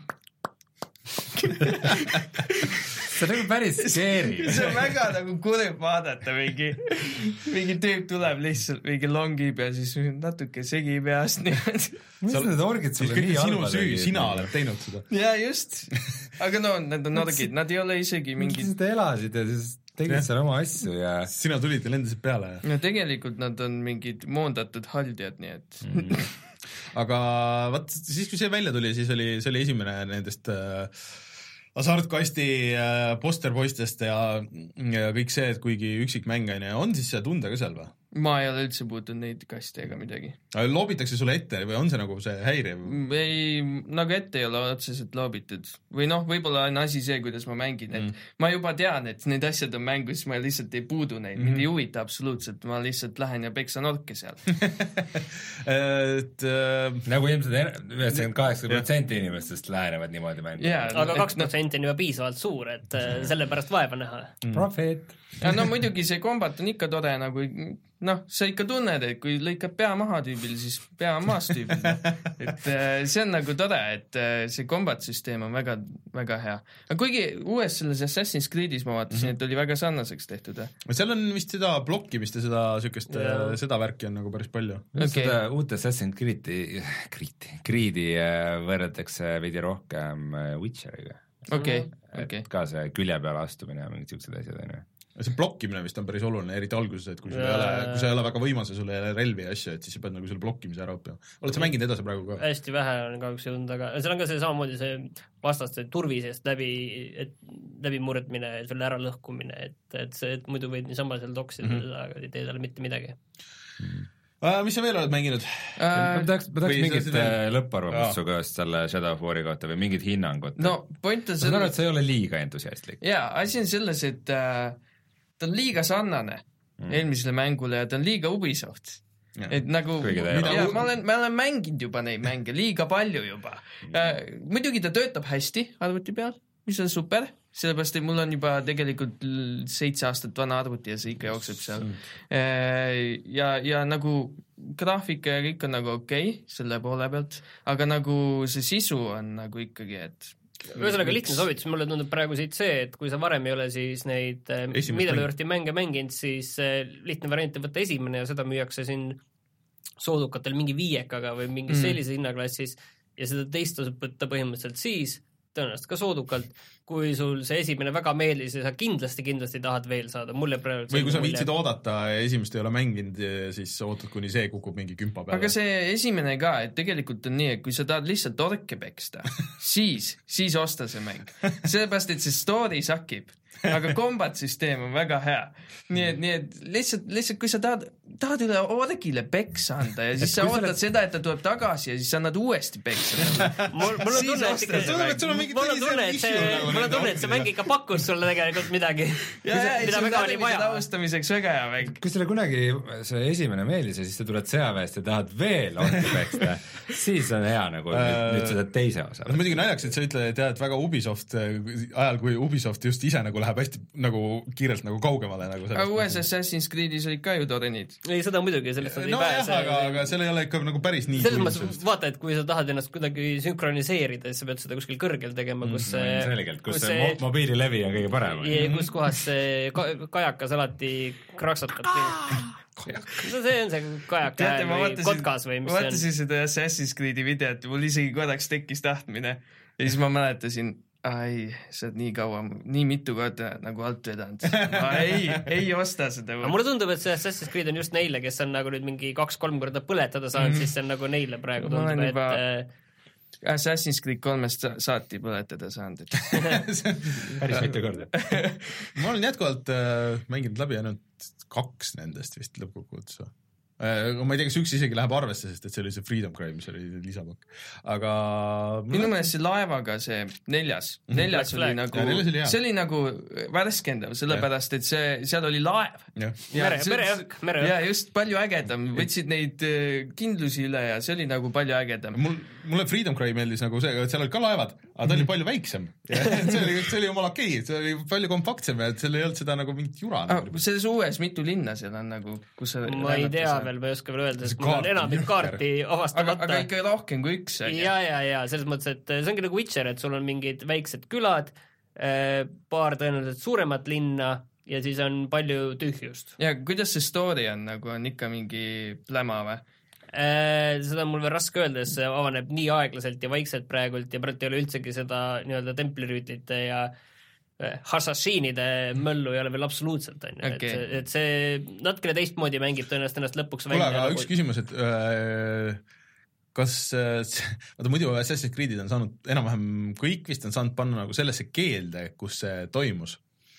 see on nagu päris scary. See on väga nagu kurb vaadata, mingi, mingi tüüp tuleb lihtsalt mingi longib ja siis natuke segi peast niimoodi. Mis sa, need orgid sulle nii halva tegid? Sina oled teinud seda. Ja just, aga no need on orgid, nad ei ole isegi mingi... Nad elasid ja siis tegid seal oma asju ja... Sina tulid ja lendasid peale. Ja tegelikult nad on mingid moondatud haldjad, nii et... Mm. aga vaat siis, kui see välja tuli, siis oli, see oli esimene nendest äh, hasartkasti äh, posterpoistest ja, ja kõik see, et kuigi üksik mängajana on siis see tunde ka seal või? Ma ei ole üldse puutunud neid kaste ega midagi. Loobitakse sulle ette või on see nagu see häiriv? Ei, nagu ette ei ole otseselt loobitud. Või noh, võib-olla on asi see, kuidas ma mängin, et mm. ma juba tean, et need asjad on mängus, ma lihtsalt ei puudu neid, mm. mind ei huvita absoluutselt, ma lihtsalt lähen ja peksan orke seal. et, äh, nagu ilmselt üheksakümmend kaheksa protsenti inimestest lähenevad niimoodi mängu. Yeah, aga kaks protsenti on juba piisavalt suur, et selle pärast vaeva näha. Mm. Profit! ja no muidugi see kombat on ikka tore, nagu noh, sa ikka tunned, et kui lõikab pea maha tüübil, siis pea on maas tüübil. et see on nagu tore, et see kombat-süsteem on väga, väga hea. Aga kuigi uues selles Assassin's Creed'is ma vaatasin, mm-hmm. et oli väga sarnaseks tehtud. Seal on vist seda blokkimist ja seda sükest, seda värki on nagu päris palju. Okay. Seda uut Assassin's Creed'i, Creed'i, Creed'i võrreldakse veidi rohkem Witcheriga. Okay, okay. Ka see külje peale astumine ja mingid siuksed asjad on ju. See blokkimine vist on päris oluline, eriti alguses, et kui sul ei ole, kui sa ei ole väga võimas ja sul ei ole relvi ja asju, et siis sa pead nagu selle blokkimise ära õppima. Oled sa mänginud edasi praegu ka? Hästi vähe on kahjuks jõudnud, aga seal on ka see samamoodi see vastaste turvisest läbi, et läbi murdmine, selle ära lõhkumine, et, et see, et muidu võid niisama seal toksida mm-hmm. seda, aga ei tee talle mitte midagi. Mm. Uh, mis sa veel oled mänginud? Uh, ma tahaks, ma tahaks mingit seda... lõpparvamust su käest selle Shadow of War'i kohta või mingit hinnangut. No, point on selle... Ma arvan, et sa ei ole liiga entusiastlik. Jaa, asi on selles, et äh, ta on liiga sannane mm. eelmisele mängule ja ta on liiga Ubisoft. Ja. Et nagu, ja, ma olen, ma olen mänginud juba neid mänge, liiga palju juba. Uh, muidugi ta töötab hästi arvuti peal, mis on super, sellepärast, et mul on juba tegelikult seitse aastat vana arvuti ja see ikka jookseb seal. Mm. Ja, ja nagu graafika ja kõik on nagu okei okay, selle poole pealt, aga nagu see sisu on nagu ikkagi, et ühesõnaga lihtne soovitus, mulle tundub praegu siit see, et kui sa varem ei ole siis neid Middle-earthi mänge mänginud, siis lihtne variant on võtta esimene ja seda müüakse siin soodukatel mingi viiekaga või mingi mm. sellises hinnaklassis ja seda teist tasub võtta põhimõtteliselt siis, tõenäoliselt ka soodukalt, kui sul see esimene väga meeldis ja sa kindlasti, kindlasti tahad veel saada. Mulle praegu või kui sa viitsid oodata ja esimest ei ole mänginud, siis ootad, kuni see kukub mingi kümpa peale. Aga see esimene ka, et tegelikult on nii, et kui sa tahad lihtsalt orke peksta, siis, siis osta see mäng. Sellepärast, et see story sakib, aga combat süsteem on väga hea. Nii et, nii et lihtsalt, lihtsalt kui sa tahad, tahad üle orgile peksa anda ja siis sa ootad selle... seda, et ta tuleb tagasi ja siis sa annad uuesti peksa. mul, mul on tunne, et mul on tunne, et see, mul on tunne, et see mäng ikka pakkus sulle tegelikult midagi. Ja, ja, mida väga oli vaja. Taustamiseks väga hea mäng. Kui sulle kunagi see esimene meeldis ja siis sa tuled sõjaväest ja tahad veel orki peksta, siis on hea nagu nüüd seda teise osa. Muidugi naljaks, et sa ütled, et jah, et väga Ubisoft ajal, kui Ubisoft just ise nagu läheb hästi nagu kiirelt nagu kaugemale nagu aga uues Assassin's Creed'is olid ka ju torenid. Ei, seda muidugi, sellest on no ei pääse. Jah, aga, aga seal ei ole ikka nagu päris nii selles mõttes vaata, et kui sa tahad ennast kuidagi sünkroniseerida, siis sa pead seda kuskil kõrgel tegema, kus see mm, selgelt, kus, kus see, see mobiililevi on kõige parem. Ja kus kohas see kajakas alati kraksatab. No see on see kajaka hääl või kotkas või mis see on. Vaatasin seda Assassin's Creed'i videot, mul isegi korraks tekkis tahtmine ja siis ma mäletasin ai, sa oled nii kaua, nii mitu korda nagu alt vedanud. Ma ei, ei osta seda. Aga mulle tundub, et see Assassin's Creed on just neile, kes on nagu nüüd mingi kaks-kolm korda põletada saanud, mm-hmm. siis see on nagu neile praegu tundub, et juba... Assassin's Creed kolmest saati põletada saanud. Päris mitu korda. Ma olen jätkuvalt äh, mänginud läbi ainult kaks nendest vist lõppkokkuvõttes või? Ma ei tea, kas üks isegi läheb arvesse, sest et see oli see Freedom Cry, mis oli lisapakk. Aga... minu meelest see laevaga see neljas, neljas oli nagu, oli see oli nagu värskendav, sellepärast, et see, seal oli laev. Ja, mere, mereõhk, mereõhk. Ja just palju ägedam, võtsid neid kindlusi üle ja see oli nagu palju ägedam. Mul, mulle Freedom Cry meeldis nagu see, et seal olid ka laevad, aga ta oli palju väiksem. See oli, see oli omal okei, see oli palju kompaktsem ja seal ei olnud seda nagu mingit jura. Ah, selles uues mitu linna seal on nagu, kus sa ma ei tea veel, ma ei oska veel öelda, sest mul on enamik kaarti avastamata. Aga, aga ikka rohkem kui üks. Ja, ja, ja, selles mõttes, et see ongi nagu Witcher, et sul on mingid väiksed külad, paar tõenäoliselt suuremat linna ja siis on palju tühjust. Ja kuidas see story on, nagu on ikka mingi pläma või? Seda on mul veel raske öelda, sest see avaneb nii aeglaselt ja vaikselt praegult ja praegu ei ole üldsegi seda nii-öelda templirüütlite ja Hassashiinide möllu ei ole veel absoluutselt, on ju, okay. et, et see natukene teistmoodi mängib tõenäoliselt ennast lõpuks välja. Kuule, aga üks küsimus, et äh, kas, vaata muidu Assassin's Creed'id on saanud enam-vähem kõik vist on saanud panna nagu sellesse keelde, kus see toimus.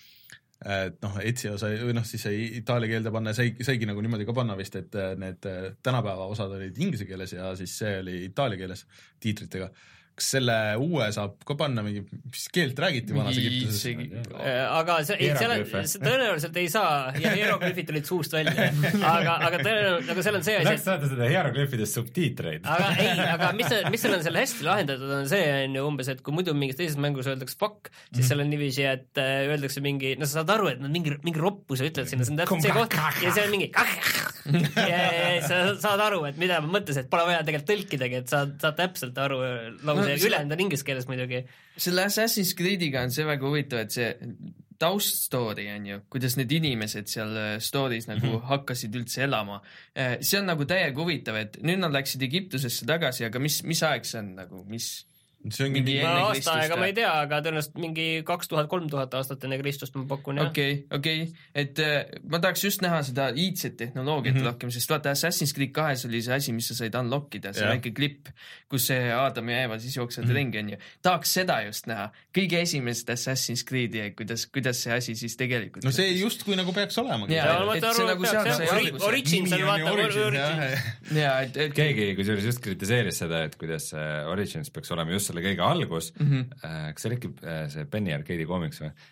Et noh, Ezio sai, või noh, siis sai itaalia keelde panna ja sai, saigi nagu niimoodi ka panna vist, et need tänapäeva osad olid inglise keeles ja siis see oli itaalia keeles tiitritega. Kas selle uue saab ka panna mingi, mis keelt räägiti vanas Egiptuses? Aga see, ei, seal, see tõenäoliselt ei saa ja hieroglüfid tulid suust välja, aga, aga tõenäoliselt, aga seal on see asi, et... saada seda hieroglüfidest subtiitreid. Aga ei, aga mis, mis seal on seal hästi lahendatud on see, on ju umbes, et kui muidu mingis teises mängus öeldakse fuck, siis mm-hmm. seal on niiviisi, et öeldakse mingi, no sa saad aru, et nad mingi, mingi roppu sa ütled sinna, see on täpselt see koht ja see on mingi ja, ja sa saad aru, et mida ma mõtles, et pole vaja tegelikult tõlkidagi, et saad, saad täpselt aru lause no, ülejäänud on inglise keeles muidugi. Selle Assassin's Creed'iga on see väga huvitav, et see tauststory on ju, kuidas need inimesed seal stories nagu mm-hmm. hakkasid üldse elama. See on nagu täiega huvitav, et nüüd nad läksid Egiptusesse tagasi, aga mis, mis aeg see on nagu, mis... see on mingi ma aasta aega ma ei tea, aga tõenäoliselt mingi kaks tuhat kolm tuhat aastat enne Kristust ma pakun, jah. Okei, okay, okei, okay. et äh, ma tahaks just näha seda iidset tehnoloogiat mm-hmm. rohkem, sest vaata Assassin's Creed kahes oli see asi, mis sa said unlockida, see yeah. väike klipp, kus see Adam ja Eva siis jooksevad mm-hmm. ringi, on ju. Tahaks seda just näha. Kõige esimest Assassin's Creed'i, kuidas, kuidas see asi siis tegelikult... No see just kui nagu peaks olema. Ja, et see nagu seal sai alguse. Origins on vaata Origins. Ja, et, et keegi, kui see just kritiseeris seda, et kuidas Origins peaks olema just selle kõige algus, mm-hmm. kas see oli ikka see Penny Arcade'i koomiks või?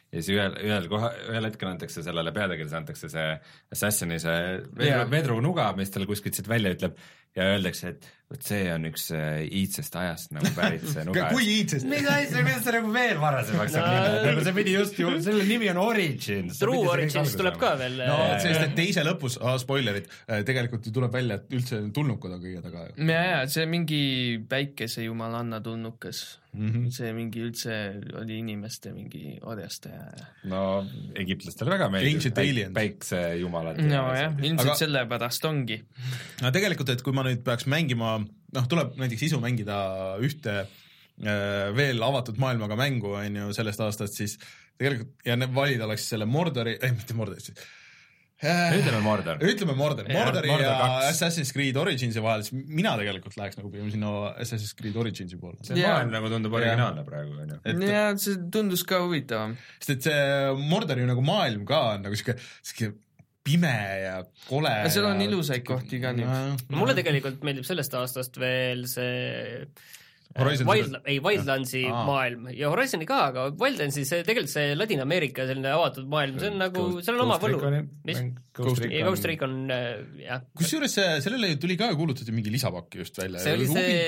ja siis ühel, ühel koha, ühel hetkel antakse sellele peategelasele antakse see Assassini see vedru, yeah. vedru nuga, mis talle kuskilt siit välja ütleb ja öeldakse, et vot see on üks äh, iidsest ajast nagu pärit see nuga. kui iidsest? mis asja, kuidas see nagu veel varasemaks saab no, nime? Nagu see pidi just ju, selle nimi on Origins. True Origins tuleb ka veel. No sellest, et teise lõpus, ah, spoilerid, tegelikult ju tuleb välja, et üldse tulnukad on kõige taga. Ja, ja, see mingi päikesejumalanna tulnukas. Mm-hmm. See mingi üldse oli inimeste mingi orjastaja. No egiptlastele väga meeldib päik, päiksejumalad. No jah, ilmselt aga... selle pärast ongi. No tegelikult, et kui ma nüüd peaks mängima, noh, tuleb näiteks isu mängida ühte äh, veel avatud maailmaga mängu, on ju, sellest aastast, siis tegelikult, ja valida oleks selle Mordori, eh, mitte Mordori, siis ütleme Mordor. Ütleme Mordor. Mordori ja, ja Assassin's Creed Originsi vahel, siis mina tegelikult läheks nagu pigem sinna Assassin's Creed Originsi poole. See maailm nagu tundub originaalne praegu. Et... Ja see tundus ka huvitavam. Sest et see Mordori nagu maailm ka on nagu siuke, siuke pime ja kole. Ja seal on ilusaid kohti ka nüüd. No, mulle tegelikult meeldib sellest aastast veel see Wild, ei, Wildlandsi ah. maailm ja Horizoni ka, aga Wildlandsi see tegelikult see Ladina-Ameerika selline avatud maailm, see on nagu, seal on oma võlu. Ghost Recon, Ghost Recon, jah. Kusjuures sellele tuli ka kuulutati mingi lisapakki just välja. See oli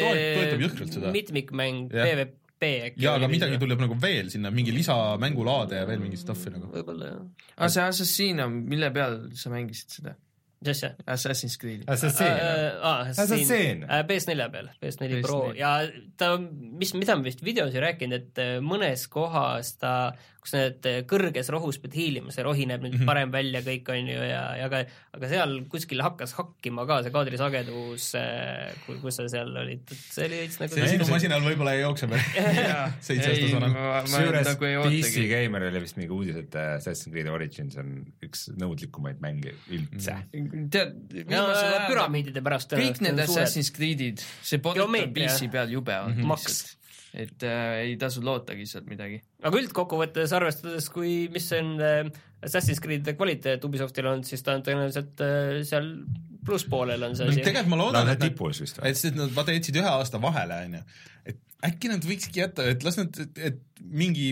see mitmikmäng P V P äkki. Ja, aga midagi tuleb nagu veel sinna, mingi lisamängulaade ja veel mingi stuffi nagu. Võib-olla, jah. Aga see Assassina, mille peal sa mängisid seda? Mis asja? Assassin's Creed. Assassin. Uh, Assassin. Uh, P S neli peal, P S neli P S neli Pro. Ja ta, mis, mida ma vist videos ei rääkinud, et mõnes kohas ta, kus need kõrges rohus pead hiilima, see rohi näeb nüüd mm-hmm. parem välja kõik on ju ja, ja aga, aga seal kuskil hakkas hakkima ka see kaadrisagedus, kus sa seal olid. See oli veits nagu... See sinu masinal võib-olla ei jookse veel. seitse aastas on. Suures P C Gamer oli vist mingi uudis, et Assassin's Creed Origins on üks nõudlikumaid mänge üldse. Tead, no, püramiidide pärast kõik need Assassin's Creedid, see podit on P C peal jube on mm-hmm. maks, et äh, ei tasu lootagi sealt midagi. Aga üldkokkuvõttes arvestades, kui mis on äh, Assassin's Creed kvaliteet Ubisoftil on, siis ta on tõenäoliselt äh, seal plusspoolel on see asi. Tegelikult ma loodan, no, et, tipus vist, et, et nad vaata jätsid ühe aasta vahele, on ju, et äkki nad võikski jätta, et las nad, et, et mingi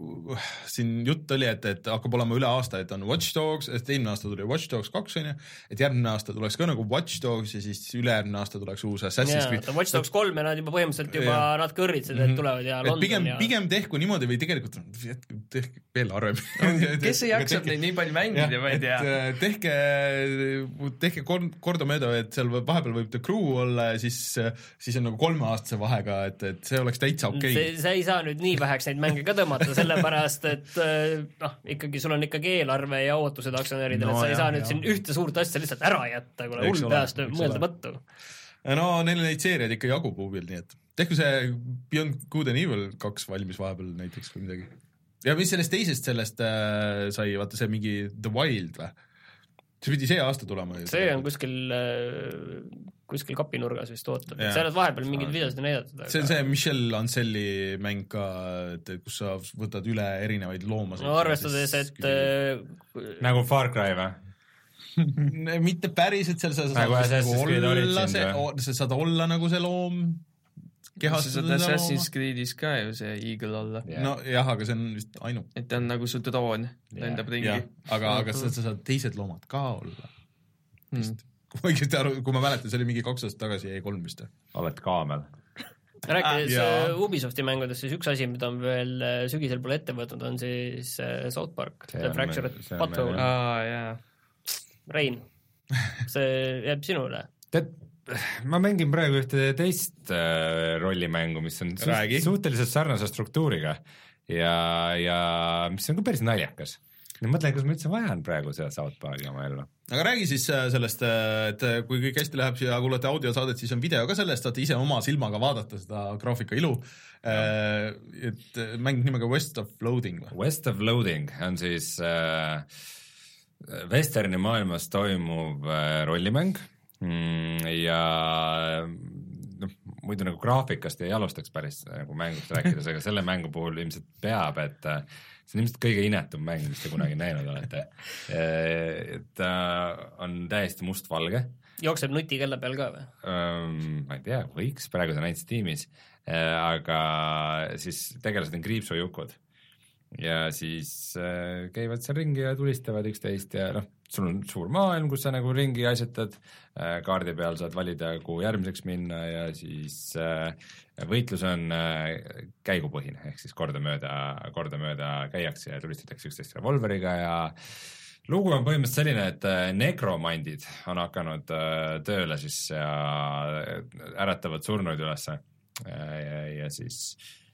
siin jutt oli, et, et hakkab olema üle aasta, et on Watch Dogs, et eelmine aasta tuli Watch Dogs kaks, on ju, et järgmine aasta tuleks ka nagu Watch Dogs ja siis ülejärgmine aasta tuleks uus Assassin's yeah, Creed. Watch Dogs kolm ja nad juba põhimõtteliselt juba yeah. nad kõrritsid, et tulevad ja London pigem, ja... Pigem tehku niimoodi või tegelikult tehke veel harvem. Kes ei jaksab neid nii palju mängida, ma ei tea. Tehke, tehke kordamööda, et seal vahepeal võib The Crew olla ja siis, siis on nagu kolmeaastase vahega, et, et see oleks täitsa okei. Okay. See, see ei saa nüüd nii väheks neid mänge ka tõmmata, sellepärast, et noh, ikkagi sul on ikkagi eelarve ja ootused aktsionäridele, no, et sa ei saa nüüd jah. Siin ühte suurt asja lihtsalt ära jätta, kui hull peast mõelda mõttu. No neil neid seeriaid ikka jagub hubil, nii et tehku see Beyond Good and Evil kaks valmis vahepeal näiteks või midagi. Ja mis sellest teisest sellest äh, sai, vaata see mingi The Wild või? See pidi see aasta tulema. See on kuskil, kuskil kapinurgas vist ootab. See on vahepeal mingid videosid näidatud. See on see Michel Ancelli mäng ka, et kus sa võtad üle erinevaid loomasid. No arvestades, et... Küll... Nagu Far Cry või? Mitte päris, et seal sa saad, nagu olla, see, sa saad olla nagu see loom. Sa saad Assassin's Creedis ka ju see Eagle olla. Yeah. No jah, aga see on vist ainult. Et ta on nagu su droon, lendab ringi. Ja, aga, aga sa, sa saad teised loomad ka olla. Hmm. Kui ma õigesti aru, kui ma mäletan, see oli mingi kaks aastat tagasi E kolm vist. Oled kaamel. Rääkides ah, Ubisofti mängudest, siis üks asi, mida on veel sügisel pole ette võtnud, on siis South Park. See Fractured Patrol. Aa, jaa. Rein, see jääb sinule. Tead, ma mängin praegu ühte teist äh, rollimängu, mis on su suhteliselt sarnase struktuuriga ja, ja mis on ka päris naljakas. Ja mõtlen, kas ma üldse vajan praegu seda South Parki oma ellu. Aga räägi siis sellest, et kui kõik hästi läheb ja kuulete audiosaadet, siis on video ka sellest, saate ise oma silmaga vaadata seda graafika ilu. Äh, et mäng nimega West of Loading. Või? West of Loading on siis äh, Westerni maailmas toimuv äh, rollimäng. Ja noh, muidu nagu graafikast ei alustaks päris nagu mängust rääkides, aga selle mängu puhul ilmselt peab, et see on ilmselt kõige inetum mäng, mis te kunagi näinud olete. Ta on täiesti mustvalge. Jookseb nutikella peal ka või? Ma ei tea, võiks, praegu see on ainult Steamis, aga siis tegelased on kriipsujukud ja siis äh, käivad seal ringi ja tulistavad üksteist ja noh, sul on suur maailm, kus sa nagu ringi asjatad, äh, kaardi peal saad valida, kuhu järgmiseks minna ja siis äh, võitlus on äh, käigupõhine, ehk siis kordamööda, kordamööda käiakse ja tulistatakse üksteist revolveriga ja lugu on põhimõtteliselt selline, et äh, nekromandid on hakanud äh, tööle siis ja äratavad surnuid ülesse äh, ja, ja siis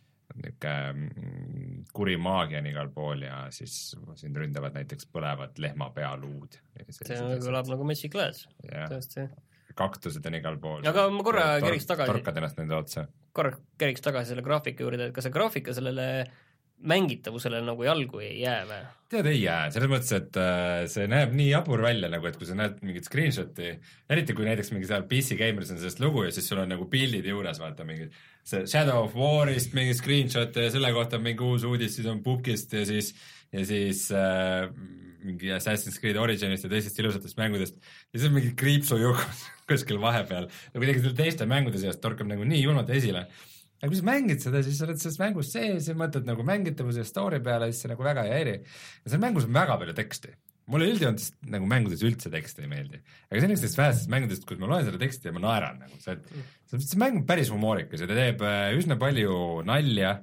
niisugune kuri maagia on igal pool ja siis sind ründavad näiteks põlevad lehmapealuud. See kõlab nagu Magic Glass, tõesti. Kaktused on igal pool. Aga ma korra Tor keriks tagasi. Torkad ennast nende otsa. Korra keriks tagasi selle graafika juurde, et kas see graafika sellele mängitavusele nagu jalgu ei jää või? Tead, ei jää, selles mõttes, et äh, see näeb nii jabur välja, nagu et kui sa näed mingit screenshoti, eriti kui näiteks mingi seal P C Gameris on sellest lugu ja siis sul on nagu pildid juures, vaata mingid see Shadow of War'ist mingi screenshot ja selle kohta on mingi uus uudis, siis on Pukist ja siis, ja siis äh, mingi Assassin's Creed Originist ja teistest ilusatest mängudest ja siis on mingi kriipsujukud kuskil vahepeal ja kuidagi selle teiste mängude seast torkab nagu nii julmalt esile. Aga kui sa mängid seda, siis sa oled selles mängus sees ja mõtled nagu mängitavuse ja story peale, siis see nagu väga ei häiri. Ja seal mängus on väga palju teksti. Mulle üldjoontes nagu mängudes üldse teksti ei meeldi. Aga see on üks vähestest mängudest, kus ma loen seda teksti ja ma naeran. Nagu. See, see, see mäng on päris humoorikas ja ta teeb üsna palju nalja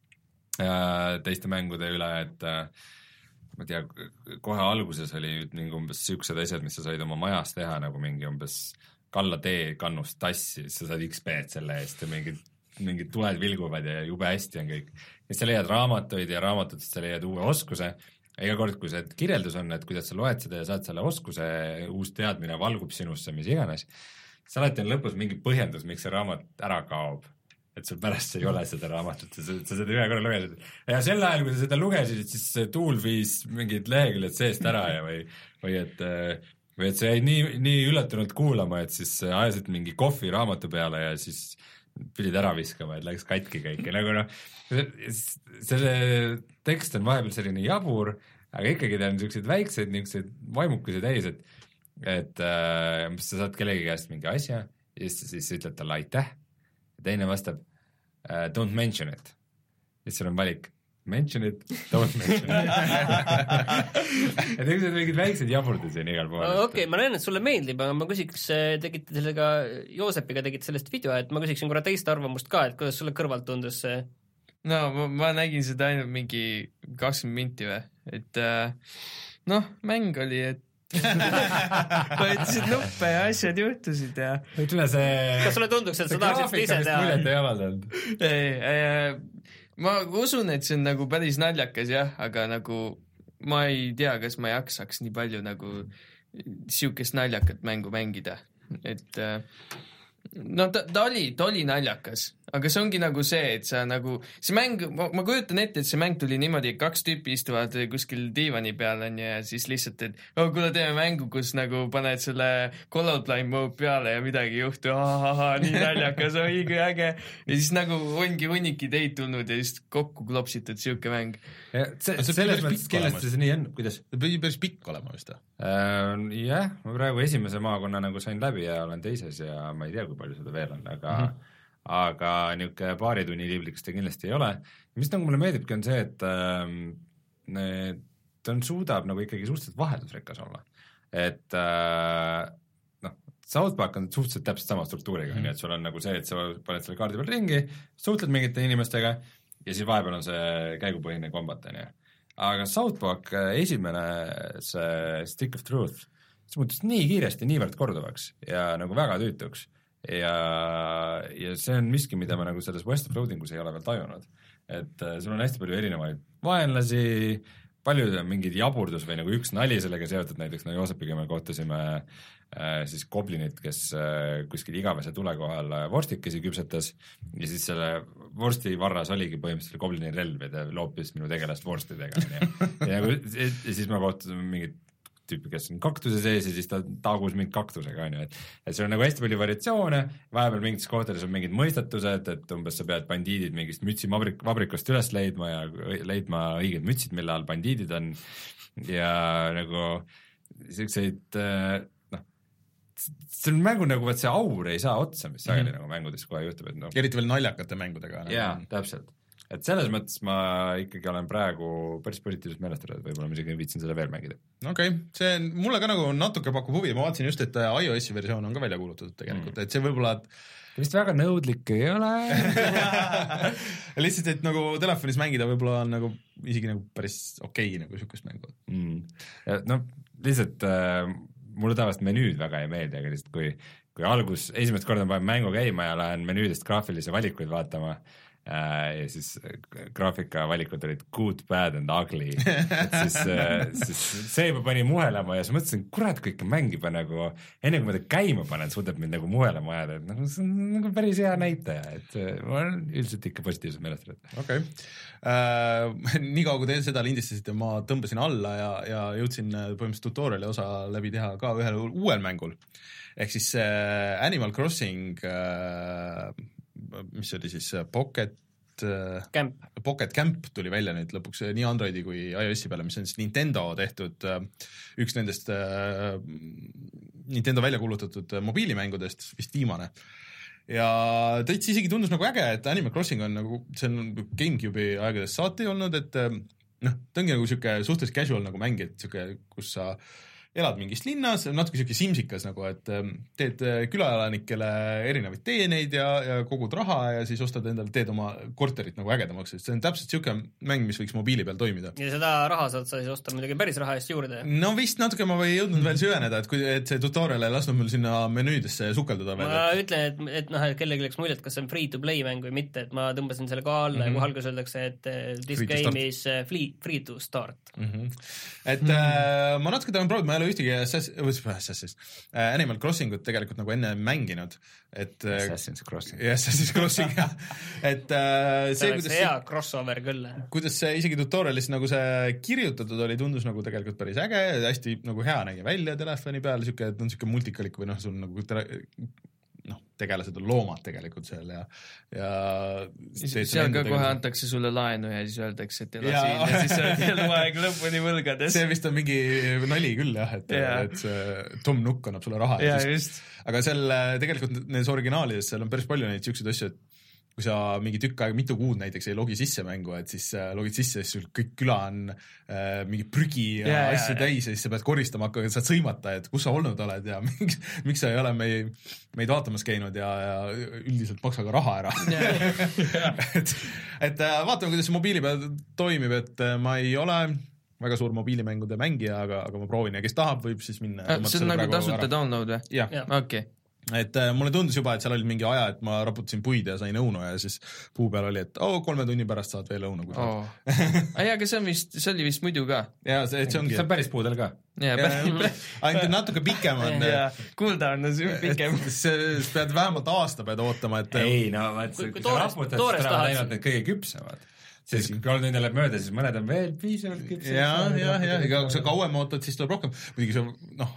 teiste mängude üle, et ma tea, kohe alguses oli mingi umbes siuksed asjad, mis sa said oma majas teha, nagu mingi umbes kalla tee kannust tassi, sa saad X P-d selle eest ja mingid mingid tuled vilguvad ja jube hästi on kõik. Ja sa leiad raamatuid ja raamatutest sa leiad uue oskuse. Iga kord, kui see kirjeldus on, et kuidas sa loed seda ja saad selle oskuse, uus teadmine valgub sinusse, mis iganes, siis alati on lõpus mingi põhjendus, miks see raamat ära kaob. Et sul pärast ei ole seda raamatut, sa, sa seda ühe korra lugesid. Ja sel ajal, kui sa seda lugesid, siis see tuul viis mingid leheküljed seest ära ja või, või et või et sa jäid nii, nii üllatunult kuulama, et siis ajasid mingi kohvi raamatu peale ja siis pidid ära viskama, et läks katki kõik ja nagu noh, selle tekst on vahepeal selline jabur, aga ikkagi ta on niisugused väiksed, niisugused vaimukesed täis, et et äh, sa saad kellegi käest mingi asja ja siis, siis ütled talle aitäh ja teine vastab uh, don't mention it ja siis sul on valik mention it, don't mention it et niisugused mingid väiksed jaburdusi on igal pool. Okei, okay, ma näen, et sulle meeldib, aga ma küsiks, tegite sellega Joosepiga tegite sellest video, et ma küsiksin korra teist arvamust ka, et kuidas sulle kõrvalt tundus see? No ma, ma nägin seda ainult mingi kakskümmend minti või, et äh, noh, mäng oli, et võtsid nuppe ja asjad juhtusid ja ütle see kas sulle tunduks, et sa tahaksid ise teha? Muljet ei avaldanud. Ei, ei, ma usun, et see on nagu päris naljakas jah, aga nagu ma ei tea, kas ma jaksaks nii palju nagu siukest naljakat mängu mängida, et no ta, ta oli, ta oli naljakas, aga see ongi nagu see, et sa nagu, see mäng, ma, ma kujutan ette, et see mäng tuli niimoodi, kaks tüüpi istuvad kuskil diivani peal on ja siis lihtsalt, et oh, kuule teeme mängu, kus nagu paned selle colorblind mode peale ja midagi ei juhtu, ahaha, nii naljakas, oi kui äge ja siis nagu ongi hunnik ideid tulnud ja siis kokku klopsitud siuke mäng. Ja see, see selles mõttes kindlasti see nii on, kuidas? See pidi päris pikk olema vist. Uh, jah, ma praegu esimese maakonna nagu sain läbi ja olen teises ja ma ei tea, kui palju seda veel on, aga mm -hmm. aga niisugune paari tunni libliks ta kindlasti ei ole. Mis nagu mulle meeldibki on see, et äh, ta on, suudab nagu ikkagi suhteliselt vaheldusrikas olla. Et äh, noh, South Park on suhteliselt täpselt sama struktuuriga, mm-hmm. nii et sul on nagu see, et sa paned selle kaardi peal ringi, suhtled mingite inimestega ja siis vahepeal on see käigupõhine kombat, on ju. Aga South Park esimene see Stick of Truth, see muutus nii kiiresti, niivõrd korduvaks ja nagu väga tüütuks. Ja, ja see on miski, mida ma nagu selles West of Loadingus ei ole veel tajunud. Et uh, sul on hästi palju erinevaid vaenlasi, palju on mingid jaburdus või nagu üks nali sellega seotud, näiteks no Joosepiga me kohtasime äh, siis goblinit, kes äh, kuskil igavese tule kohal vorstikesi küpsetas ja siis selle vorsti varras oligi põhimõtteliselt goblini relv ja ta loopis minu tegelast vorstidega. ja, ja, ja siis ma kohtasime mingid tüüpi, kes on kaktuse sees ja siis ta taagus mingi kaktusega, on ju, et, et see on nagu hästi palju variatsioone, vahepeal mingites kohtades on mingid mõistatused, et umbes sa pead bandiidid mingist mütsi vabrik, vabrikust üles leidma ja leidma õiged mütsid, mille all bandiidid on ja nagu selliseid noh, see on mängu nagu, et see aur ei saa otsa, mis sageli mm-hmm. nagu mängudes kohe juhtub, et noh. eriti veel naljakate mängudega. jaa, täpselt. et selles mõttes ma ikkagi olen praegu päris positiivselt meelestatud, et võib-olla ma isegi viitsin selle veel mängida. okei okay., see mulle ka nagu natuke pakub huvi, ma vaatasin just, et iOS-i versioon on ka välja kuulutatud tegelikult mm., et see võib-olla vist väga nõudlik ei ole lihtsalt, et nagu telefonis mängida võib-olla on nagu isegi nagu päris okei okay, nagu niisugust mängu mm.. ja noh, lihtsalt äh, mulle tavaliselt menüüd väga ei meeldi, aga lihtsalt kui, kui algus, esimest korda ma panen mängu käima ja lähen menüüdest graafilisi valikuid vaatama äh, ja siis graafika valikud olid good, bad and ugly, et siis, äh, siis see juba pani muhelema ja siis mõtlesin, kurat, kui ikka mäng juba nagu, enne kui ma ta käima panen, suudab mind nagu muhelema ajada, et nagu see on nagu päris hea näitaja, et ma olen üldiselt ikka positiivselt meelestatud. okei okay. äh, nii kaua, kui te seda lindistasite, ma tõmbasin alla ja, ja jõudsin põhimõtteliselt tutoriali osa läbi teha ka ühel uuel mängul, ehk siis äh, Animal Crossing äh, mis oli siis Pocket Camp. Pocket Camp tuli välja nüüd lõpuks nii Androidi kui iOS-i peale, mis on siis Nintendo tehtud, üks nendest Nintendo välja kuulutatud mobiilimängudest, vist viimane. Ja täitsa isegi tundus nagu äge, et Animal Crossing on nagu, see on GameCube'i aegadest saati olnud, et noh, ta ongi nagu siuke suhteliselt casual nagu mäng, et siuke, kus sa elad mingis linnas, natuke siuke simsikas nagu, et teed külaelanikele erinevaid teeneid ja, ja kogud raha ja siis ostad endale, teed oma korterit nagu ägedamaks, et see on täpselt siuke mäng, mis võiks mobiili peal toimida. Ja seda raha saad sa siis osta muidugi päris raha eest juurde. No vist natuke ma ei jõudnud veel süveneda, et, kui, et see tutorial ei lasknud mul sinna menüüdesse sukelduda veel. Ma et... ütlen, et, et noh, et kellegi läks muljet, kas see on free to play mäng või mitte, et ma tõmbasin selle ka alla mm -hmm. ja kui alguses öeldakse, et this free game is free, free to start. Mm -hmm. Et mm -hmm. äh, ma natuke tahan proovida, ma ei ole ühtegi Assassin's, äh, Animal Crossingut tegelikult nagu enne mänginud, et Assassin's Crossing. Assassin's Crossing, jah. Et äh, see, kuidas hea crossover küll. Kuidas see isegi tutorialis nagu see kirjutatud oli, tundus nagu tegelikult päris äge, hästi nagu hea nägi välja telefoni peal, siuke, et on siuke multikalik või noh, sul nagu tele, noh, tegelased on loomad tegelikult seal ja, ja seal ka kohe antakse sulle laenu ja siis öeldakse, et ela ja. siin ja siis sa oled eluaeg lõpuni võlgades. See vist on mingi nali küll jah, et, ja. et see Tom Nook annab sulle raha. Ja, siis, aga seal tegelikult nendes originaalides seal on päris palju neid siukseid asju, et kui sa mingi tükk aega, mitu kuud näiteks ei logi sisse mängu, et siis äh, logid sisse ja siis sul kõik küla on äh, mingi prügi ja yeah, asju yeah, täis ja siis sa pead koristama hakkama, saad sõimata, et kus sa olnud oled ja miks, miks sa ei ole meid, meid vaatamas käinud ja, ja üldiselt maksa ka raha ära yeah. et, et äh, vaatame, kuidas see mobiili peal toimib, et äh, ma ei ole väga suur mobiilimängude mängija, aga, aga ma proovin ja kes tahab, võib siis minna. See on nagu tasuta download või? jah. okei okay. Et äh, mulle tundus juba, et seal oli mingi aja, et ma raputasin puid ja sain õunu ja siis puu peal oli, et oo, oh, kolme tunni pärast saad veel õunu. Oh. Ai, aga see on vist, see oli vist muidu ka. Jaa, see, see ongi. See on päris puudel ka. Ja, ainult natuke pikem on. Cooldown on pikem. See pead vähemalt aasta pead ootama, et ei, no vaat see, kui sa raputad, siis tulevad ainult need kõige küpsemad. Siis kolm tundi läheb mööda, siis mõned on veel piisavalt küpsemad. Jaa, jaa, jaa, ega kui sa kauem ootad, siis tuleb rohkem. Muidugi see, noh,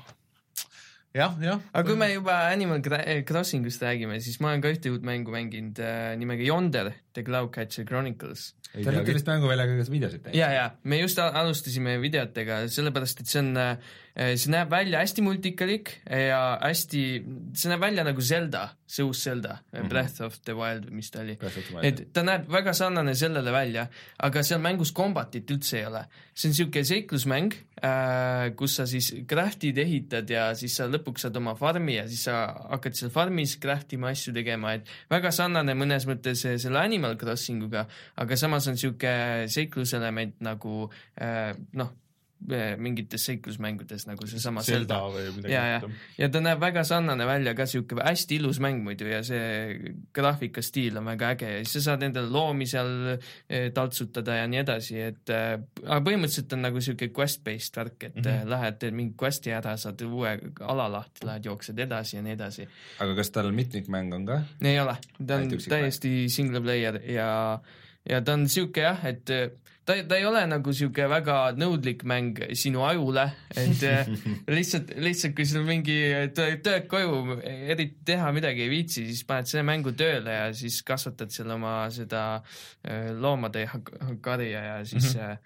jah, jah. Aga kui me juba Animal Crossingust räägime, siis ma olen ka ühte uut mängu mänginud äh, nimega Yonder, The Cloudcatcher Chronicles. Te olete vist mängu veel aga videosid teinud? Ja, ja, me just alustasime videotega, sellepärast, et see on, see näeb välja hästi multikalik ja hästi, see näeb välja nagu Zelda, see uus Zelda, mm -hmm. Breath of the Wild, mis ta oli. Et ta näeb väga sarnane sellele välja, aga seal mängus kombatit üldse ei ole. See on siuke seiklusmäng, äh, kus sa siis craftid ehitad ja siis sa lõpuks saad oma farmi ja siis sa hakkad seal farmis craftima asju tegema, et väga sarnane mõnes mõttes selle Animal Crossinguga, aga samas on siuke seikluselement nagu äh, noh, mingites seiklusmängudes nagu see sama Zelda, Zelda. Ja, ja. ja ta näeb väga sarnane välja ka, siuke hästi ilus mäng muidu ja see graafikastiil on väga äge ja siis sa saad endale loomi seal taltsutada ja nii edasi, et aga põhimõtteliselt on nagu siuke quest-based värk, et mm -hmm. lähed, teed mingi questi ära, saad uue ala lahti, lähed jooksed edasi ja nii edasi. Aga kas tal mitmikmäng on ka? Ei ole, ta on täiesti single player ja ja ta on siuke jah, et ta, ta ei ole nagu siuke väga nõudlik mäng sinu ajule, et lihtsalt, lihtsalt kui sul mingi tööd koju eriti teha midagi ei viitsi, siis paned selle mängu tööle ja siis kasvatad seal oma seda loomade karja ja siis mm -hmm.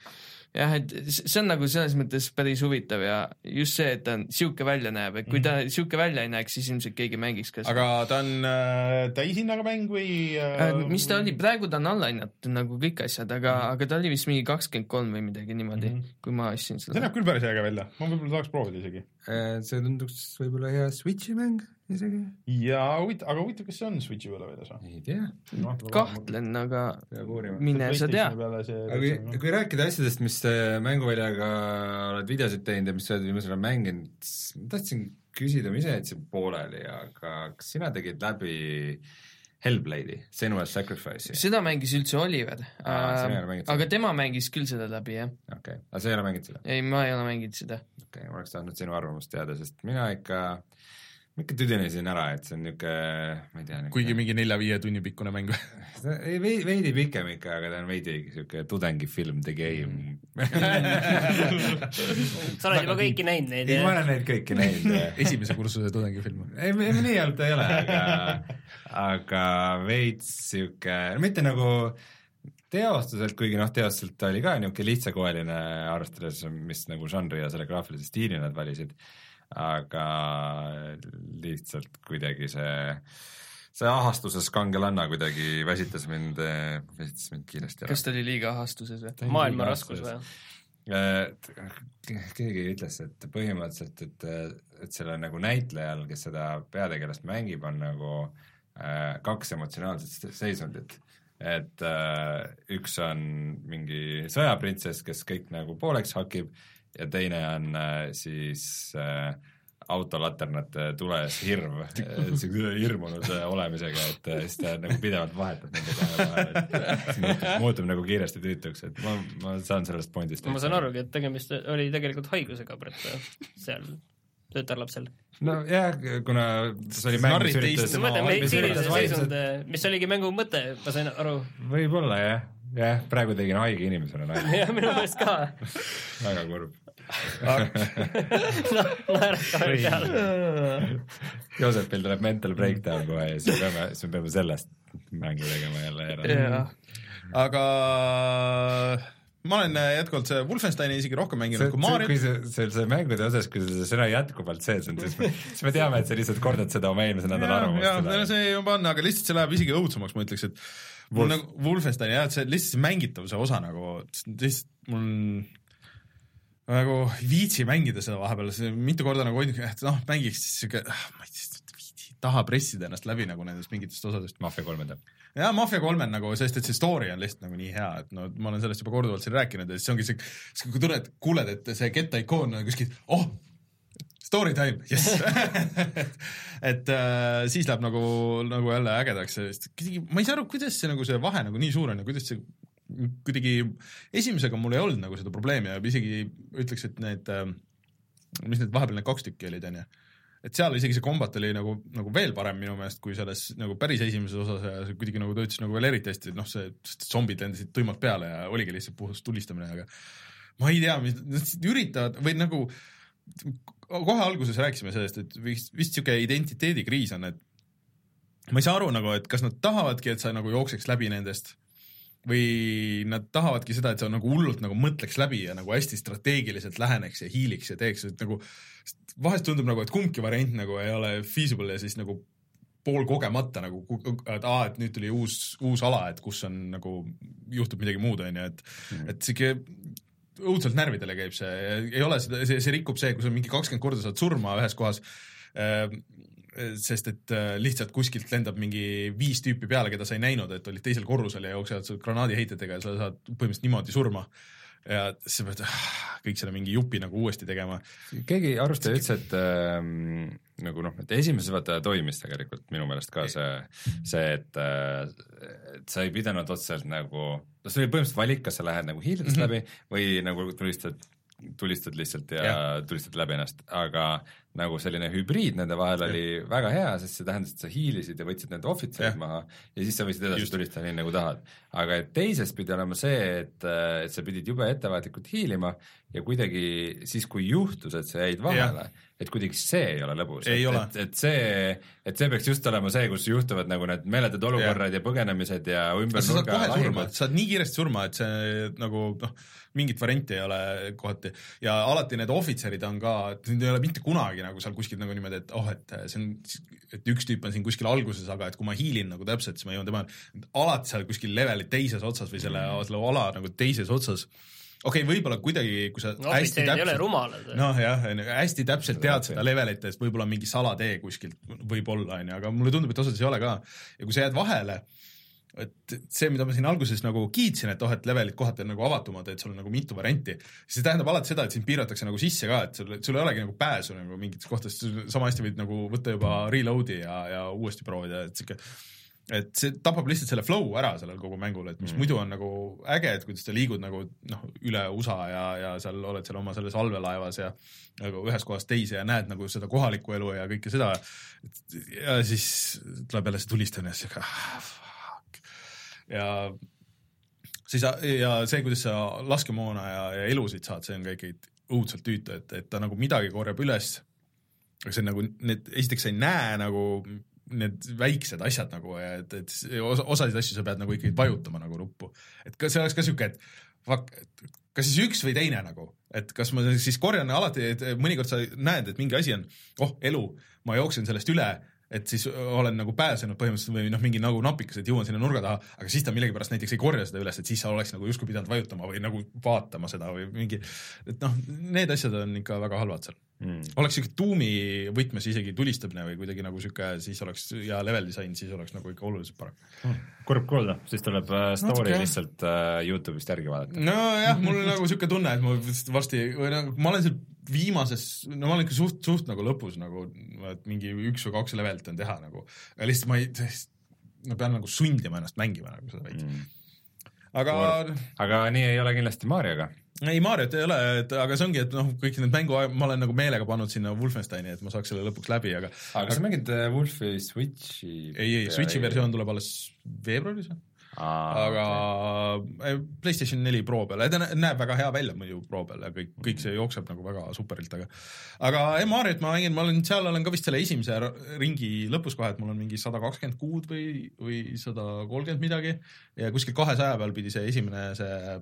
jah, et see on nagu selles mõttes päris huvitav ja just see, et ta on siuke välja näeb, et kui ta siuke välja ei näeks, siis ilmselt keegi mängiks ka. aga ta on äh, täishinnaga mäng või äh,? mis ta oli, praegu ta on allahinnatud nagu kõik asjad, aga mm., aga ta oli vist mingi kakskümmend kolm või midagi niimoodi mm, -hmm. kui ma ostsin seda. see näeb küll päris äge välja, ma võib-olla tahaks proovida isegi. see tunduks võib-olla hea Switchi mäng isegi. ja huvitav, aga huvitav, kas see on Switchi peale väljas või? ei tea. kahtlen, aga mine sa tea. aga kui, kui rääkida asjadest, mis mänguväljaga oled videosid teinud ja mis sa oled viimasel ajal mänginud, ma tahtsin küsida, ma ise jätsin pooleli, aga kas sina tegid läbi Hellblade'i, Senua's Sacrifice'i? seda mängis üldse Oliver, äh, aga tema mängis küll seda läbi, jah. okei okay., aga sa ei ole mänginud seda? ei, ma ei ole mänginud seda. okei okay,, ma oleks tahtnud sinu arvamust teada, sest mina ikka ma ikka tüdinesin ära, et see on niuke, ma ei tea niuke... kuigi mingi nelja-viie tunni pikkune mäng ei, veidi pikem ikka, aga ta on veidi siuke tudengifilm, The Game sa oled juba kõiki näinud neid? ei, ma olen neid kõiki näinud esimese kursuse tudengifilm ei, ei, nii alt ei ole, aga aga veits siuke, mitte nagu teostuselt, kuigi noh, teostuselt ta oli ka niuke lihtsakoeline, arvestades, mis nagu žanri ja selle graafilise stiili nad valisid, aga lihtsalt kuidagi see see ahastuses kangelanna kuidagi väsitas mind, väsitas mind kiiresti ära. kas ta oli liiga ahastuses või? maailma raskus või? keegi ütles, et põhimõtteliselt, et, et selle nagu näitlejal, kes seda peategelast mängib, on nagu äh, kaks emotsionaalset seisundit. Et äh, üks on mingi sõjaprintsess, kes kõik nagu pooleks hakib ja teine on äh, siis äh, autolaternate tules hirv, hirmunud olemisega, et siis ta nagu pidevalt vahetab nende kahe vahel, et muutub, muutub nagu kiiresti tüütuks, et ma, ma saan sellest pointist. ma saan arugi, et tegemist oli tegelikult haigusega praegu seal tütarlapsel. no jah, kuna see oli mäng, mis üritas meditsiinilise seisund, mis oligi mängu mõte, ma sain aru. Võib-olla jah, jah, praegu tegin haige inimesena naine. jah, minu meelest ka. väga kurb. no, naeratame peale. Joosepil tuleb mental breakdown kohe ja siis me peame, siis me peame sellest mängu tegema jälle ära. aga ma olen jätkuvalt see Wolfensteini isegi rohkem mänginud kui Mario. kui see, see, see mängude osas, kui see sõna jätkuvalt sees on, siis me, siis me teame, et sa lihtsalt kordad seda oma eelmise nädala arvamust. jah, see juba on, aga lihtsalt see läheb isegi õudsemaks, ma ütleks, et Wolf. mul nagu Wolfensteini jah, et see lihtsalt see mängitavuse osa nagu, lihtsalt mul nagu viitsi mängida seda vahepeal, see mitu korda nagu hoidnud, et noh, mängiks siuke, ma ei tea, viitsi taha pressida ennast läbi nagu nendest mingitest osadest. Mafia kolmenda. jaa, Mafia kolmen nagu, sest et see story on lihtsalt nagu nii hea, et no ma olen sellest juba korduvalt siin rääkinud ja siis ongi see, kui tunned, kuuled, et see kettaikoon on kuskil, oh, story time, jess et äh, siis läheb nagu, nagu jälle ägedaks, ma ei saa aru, kuidas see nagu see vahe nagu nii suur on ja kuidas see kuidagi esimesega mul ei olnud nagu seda probleemi ja isegi ütleks, et need, mis need vahepeal need kaks tükki olid, on ju, et seal isegi see kombat oli nagu, nagu veel parem minu meelest kui selles nagu päris esimeses osas ja see kuidagi nagu töötas nagu veel eriti hästi, noh see zombid lendasid tuimalt peale ja oligi lihtsalt puhas tulistamine, aga ma ei tea, mis nad üritavad või nagu kohe alguses rääkisime sellest, et vist, vist siuke identiteedikriis on, et ma ei saa aru nagu, et kas nad tahavadki, et sa nagu jookseks läbi nendest või nad tahavadki seda, et sa nagu hullult nagu mõtleks läbi ja nagu hästi strateegiliselt läheneks ja hiiliks ja teeks, et nagu vahest tundub nagu, et kumbki variant nagu ei ole feasible ja siis nagu pool kogemata nagu, et aa, et nüüd tuli uus, uus ala, et kus on nagu, juhtub midagi muud, on ju, et mm. et siuke õudselt närvidele käib see, ei ole seda, see, see rikub see, kui sa mingi kakskümmend korda saad surma ühes kohas äh, sest et lihtsalt kuskilt lendab mingi viis tüüpi peale, keda sa ei näinud, et olid teisel korrusel ja jooksevad granaadiheitjatega ja sa saad põhimõtteliselt niimoodi surma ja sa pead kõik selle mingi jupi nagu uuesti tegema. Keegi arvustaja ütles, et ähm, nagu noh, et esimeses vaata toimis tegelikult minu meelest ka see, see et, et sa ei pidanud otseselt nagu, see oli põhimõtteliselt valik, kas sa lähed nagu hiilidest mm -hmm. läbi või nagu tulistad tulistad lihtsalt ja, ja tulistad läbi ennast, aga nagu selline hübriid nende vahel oli ja. väga hea, sest see tähendas, et sa hiilisid ja võtsid need ohvitserid maha ja siis sa võisid edasi Just. tulistada nii nagu tahad. aga teisest pidi olema see, et, et sa pidid jube ettevaatlikult hiilima ja kuidagi siis, kui juhtus, et sa jäid vahele, et kuidagi see ei ole lõbus. Et, et, et, see, et see peaks just olema see, kus juhtuvad nagu need meeletud olukorrad ja, ja põgenemised ja ümber sa nurga lahingud. Sa saad nii kiiresti surma, et see nagu noh, mingit varianti ei ole kohati ja alati need ohvitserid on ka, et need ei ole mitte kunagi nagu seal kuskil nagu niimoodi, et oh, et see on, et üks tüüp on siin kuskil alguses, aga et kui ma hiilin nagu täpselt, siis ma jõuan tema alati seal kuskil levelit teises otsas või selle, selle ala nagu teises otsas. Okei, okay, võib-olla kuidagi, kui sa no, hästi täpselt, noh jah, hästi täpselt tead seda levelit, et võib-olla mingi salatee kuskilt võib olla, aga mulle tundub, et osades ei ole ka. Ja kui sa jääd vahele, et see, mida ma siin alguses nagu kiitsin, et oh, et levelit kohati on nagu avatumad, et sul on nagu mitu varianti, siis see tähendab alati seda, et siin piiratakse nagu sisse ka, et sul, sul ei olegi nagu pääsu nagu mingites kohtades, sama hästi võid nagu võtta juba reload'i ja, ja uuesti proovida, et siuke et see tapab lihtsalt selle flow ära sellel kogu mängul, et mis mm. muidu on nagu äge, et kuidas sa liigud nagu noh, üle U S A ja, ja seal oled seal oma selles allveelaevas ja nagu ühes kohas teise ja näed nagu seda kohalikku elu ja kõike seda ja siis tuleb jälle see tulistamine ja, fuck. ja siis ja see, kuidas sa laskemoona ja, ja elusid saad, see on ka ikkagi õudselt tüütu, et, et ta nagu midagi korjab üles, aga see on nagu, need esiteks sa ei näe nagu need väiksed asjad nagu, et, et osa, osasid asju sa pead nagu ikkagi vajutama nagu nuppu. Et kas see oleks ka siuke, et fuck, kas siis üks või teine nagu, et kas ma siis korjan alati, et mõnikord sa näed, et mingi asi on, oh, elu, ma jooksen sellest üle, et siis olen nagu pääsenud põhimõtteliselt või noh, mingi nagu napikas, et jõuan sinna nurga taha, aga siis ta millegipärast näiteks ei korja seda üles, et siis sa oleks nagu justkui pidanud vajutama või nagu vaatama seda või mingi, et noh, need asjad on ikka väga halvad seal. Mm. Oleks siuke tuumi võtmes isegi tulistamine või kuidagi nagu siuke, siis oleks ja level disain, siis oleks nagu ikka oluliselt parem. Mm. Kurb kuulda, siis tuleb uh, story no, lihtsalt uh, YouTube'ist järgi vaadata. No jah, mul on nagu siuke tunne, et ma varsti, või nagu, ma olen seal viimases, no ma olen ikka suht, suht nagu lõpus nagu, et mingi üks või kaks levelit on teha nagu, aga lihtsalt ma ei, ma pean nagu sundima ennast mängima nagu seda veits. Mm. Aga aga nii ei ole kindlasti Marioga. Ei, Mariot ei ole, et, aga see ongi, et noh, kõik need mängu, ma olen nagu meelega pannud sinna Wolfensteini, et ma saaks selle lõpuks läbi, aga aga, aga sa mängid Wolfi Switchi? Ei, ei, Switchi versioon tuleb alles veebruaris, Aa, aga okay. PlayStation neli Pro peal, ta näeb väga hea välja muidu Pro peal ja kõik, kõik see jookseb nagu väga superilt, aga aga ei, Mariot ma mängin, ma olen seal, olen ka vist selle esimese ringi lõpus kohe, et mul on mingi sada kakskümmend kuud või, või sada kolmkümmend midagi ja kuskil kahesaja peal pidi see esimene see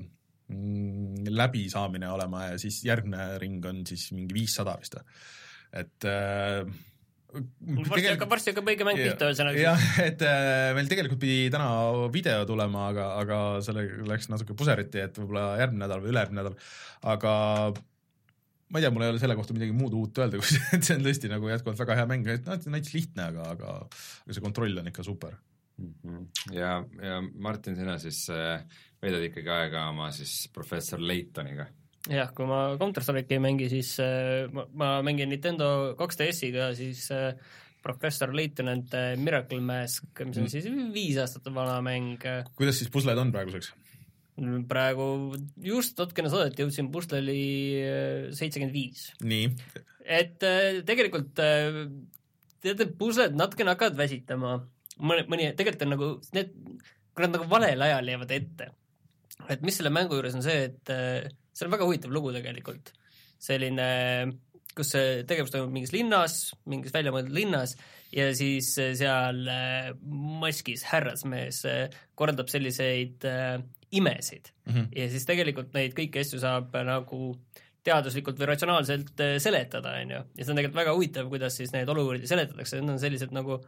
mm, läbi saamine olema ja siis järgmine ring on siis mingi viissada vist, et äh, varsti hakkab, varsti hakkab õige mäng pihta ühesõnaga. jah, et äh, meil tegelikult pidi täna video tulema, aga, aga selle läks natuke puseriti, et võib-olla järgmine nädal või ülejärgmine nädal, aga ma ei tea, mul ei ole selle kohta midagi muud uut öelda, kui see, see on tõesti nagu jätkuvalt väga hea mäng, et no, näiteks lihtne, aga, aga, aga see kontroll on ikka super. Mm-hmm. ja, ja Martin, sina siis äh, veedad ikkagi aega oma siis professor Laytoniga. Jah, kui ma Counter-Strike'i ei mängi, siis äh, ma, ma mängin Nintendo kaks D S-iga siis äh, Professor Layton and Miracle Mask, mis on mm. siis viis aastat vana mäng. Kuidas siis pusled on praeguseks? Praegu just natukene saadeti, jõudsin pusleli seitsekümmend viis. Nii. Et äh, tegelikult äh, teate, pusled natukene hakkavad väsitama. Mõni, mõni, tegelikult on nagu, need, kui nad nagu valel ajal jäävad ette. Et mis selle mängu juures on see, et äh, see on väga huvitav lugu tegelikult. Selline, kus see tegevus toimub mingis linnas, mingis väljamõeldud linnas ja siis seal äh, maskis härrasmees äh, korraldab selliseid äh, imesid. Mm-hmm. Ja siis tegelikult neid kõiki asju saab äh, nagu teaduslikult või ratsionaalselt äh, seletada, on ju. Ja see on tegelikult väga huvitav, kuidas siis need olukordi seletatakse. Need on sellised nagu,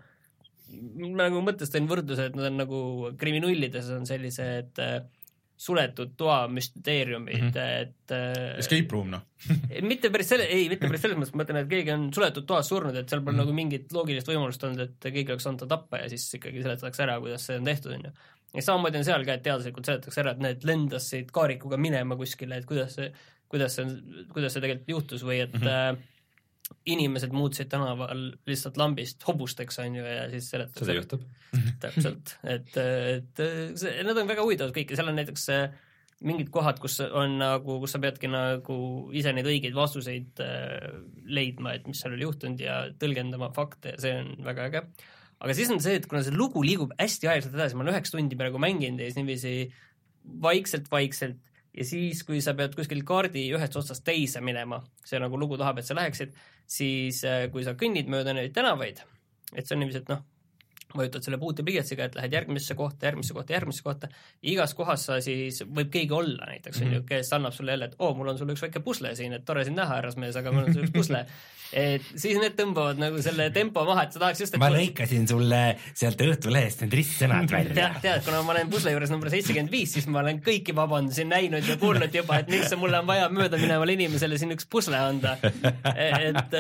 nagu mõttes tõin võrdluse, et nad on nagu kriminullides on sellised äh, suletud toa müsteeriumid, mm-hmm. et escape room, noh. mitte päris selle, ei, mitte päris selles mõttes, ma mõtlen, et keegi on suletud toas surnud, et seal pole mm-hmm. nagu mingit loogilist võimalust olnud, et keegi oleks saanud ta tappa ja siis ikkagi seletatakse ära, kuidas see on tehtud, on ju. Ja samamoodi on seal ka, et teaduslikult seletatakse ära, et need lendasid kaarikuga minema kuskile, et kuidas see, kuidas see, kuidas see tegelikult juhtus või et mm-hmm. inimesed muutsid tänaval lihtsalt lambist hobusteks, on ju, ja siis seletatakse. Seda juhtub. Täpselt, et, et see, need on väga huvitavad kõik ja seal on näiteks mingid kohad, kus on nagu, kus sa peadki nagu ise neid õigeid vastuseid äh, leidma, et mis seal oli juhtunud ja tõlgendama fakte ja see on väga äge. Aga siis on see, et kuna see lugu liigub hästi aeglaselt edasi, ma olen üheks tundi praegu mänginud ja siis niiviisi vaikselt-vaikselt ja siis, kui sa pead kuskil kaardi ühest otsast teise minema, see nagu lugu tahab, et sa läheksid, siis äh, kui sa kõnnid mööda neid tänavaid, et see on niiviisi, et noh, vajutad selle puutepliiatsiga, et lähed järgmisse kohta, järgmisse kohta, järgmisse kohta, igas kohas sa siis võib keegi olla näiteks, mm-hmm. kes annab sulle jälle, et oo, mul on sulle üks väike pusle siin, et tore sind näha, härrasmees, aga mul on sulle üks pusle. Et siis need tõmbavad nagu selle tempo maha, et sa tahaks just, et ma lõikasin sulle sealt õhtulehest need ristsõnad välja. Tead, tead, kuna ma olen pusle juures number seitsekümmend viis, siis ma olen kõiki vabandusi näinud ja kuulnud juba, et miks mulle on vaja mööda minevale inimesele siin üks pusle anda. Et,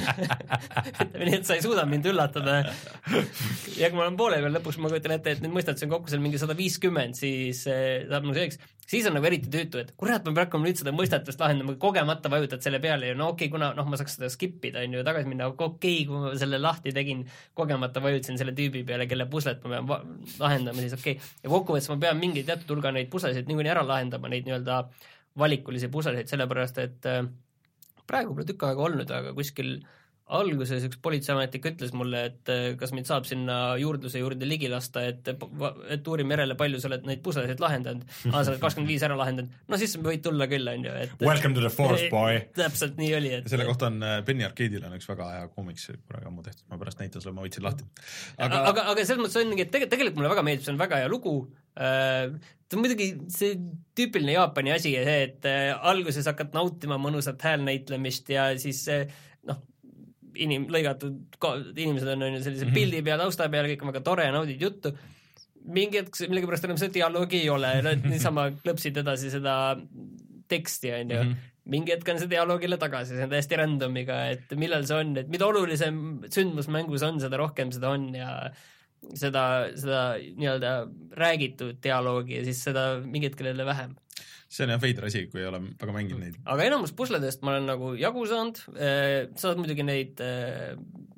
nii, et sa ei suuda mind üllatada. Ja kui ma olen poole peal, lõpuks ma kujutan ette, et nüüd mõistad, see on kokku seal mingi sada viiskümmend, siis saab nagu selleks, siis on nagu eriti tüütu, et kurat, ma pean hakkama nüüd seda mõistatust lahendama, kogemata vajutad selle peale ja no okei, kuna noh, ma saaks seda skipida, on ju, tagasi minna, aga okei, kui ma selle lahti tegin, kogemata vajutasin selle tüübi peale, kelle puslet ma pean lahendama, siis okei. Ja kokkuvõttes ma pean mingi teatud hulga neid puslesid niikuinii ära lahendama, neid nii-öelda valikulisi puslesid, sellepärast, et praegu pole tükk aega olnud, aga kuskil alguses üks politseiametnik ütles mulle, et kas mind saab sinna juurdluse juurde ligi lasta, et, et uurime järele, palju sa oled neid puslesid lahendanud. Ah, sa oled kakskümmend viis ära lahendanud. No siis võid tulla küll, on ju. Et, Welcome to the force, boy. Täpselt nii oli. Et, selle kohta on Penny Arcade'il on üks väga hea komiks, korraga ammu tehtud, ma pärast näitan sulle, ma võitsin lahti. Aga, aga, aga selles mõttes on, et tegelikult mulle väga meeldib, see on väga hea lugu. Ta on muidugi see tüüpiline Jaapani asi, et alguses hakkad nautima mõnusat häälnäitlemist ja siis noh, inim, lõigatud inimesed on, on sellise mm-hmm. pildi peal, tausta peal, kõik on väga tore, naudid juttu. Mingi hetk, millegipärast enam seda dialoogi ei ole, niisama klõpsid edasi seda teksti, on ju. Mm-hmm. Mingi hetk on see dialoogile tagasi, see on täiesti randomiga, et millal see on, et mida olulisem sündmus mängus on, seda rohkem seda on ja seda, seda nii-öelda räägitud dialoogi ja siis seda mingi hetkel jälle vähem. See on jah veidra asi, kui ei ole väga mänginud neid. Aga enamus pusledest ma olen nagu jagu saanud, sa saad muidugi neid äh,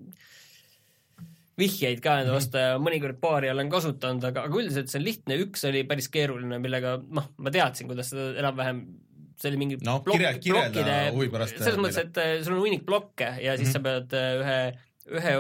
vihjeid ka enda vastu ja mõnikord paari olen kasutanud, aga, aga üldiselt see on lihtne, üks oli päris keeruline, millega noh, ma teadsin, kuidas seda enam-vähem see oli mingi no, blok, kirja, blokkide, huvi pärast selles mõttes, et sul on hunnik blokke ja siis mm-hmm. sa pead ühe, ühe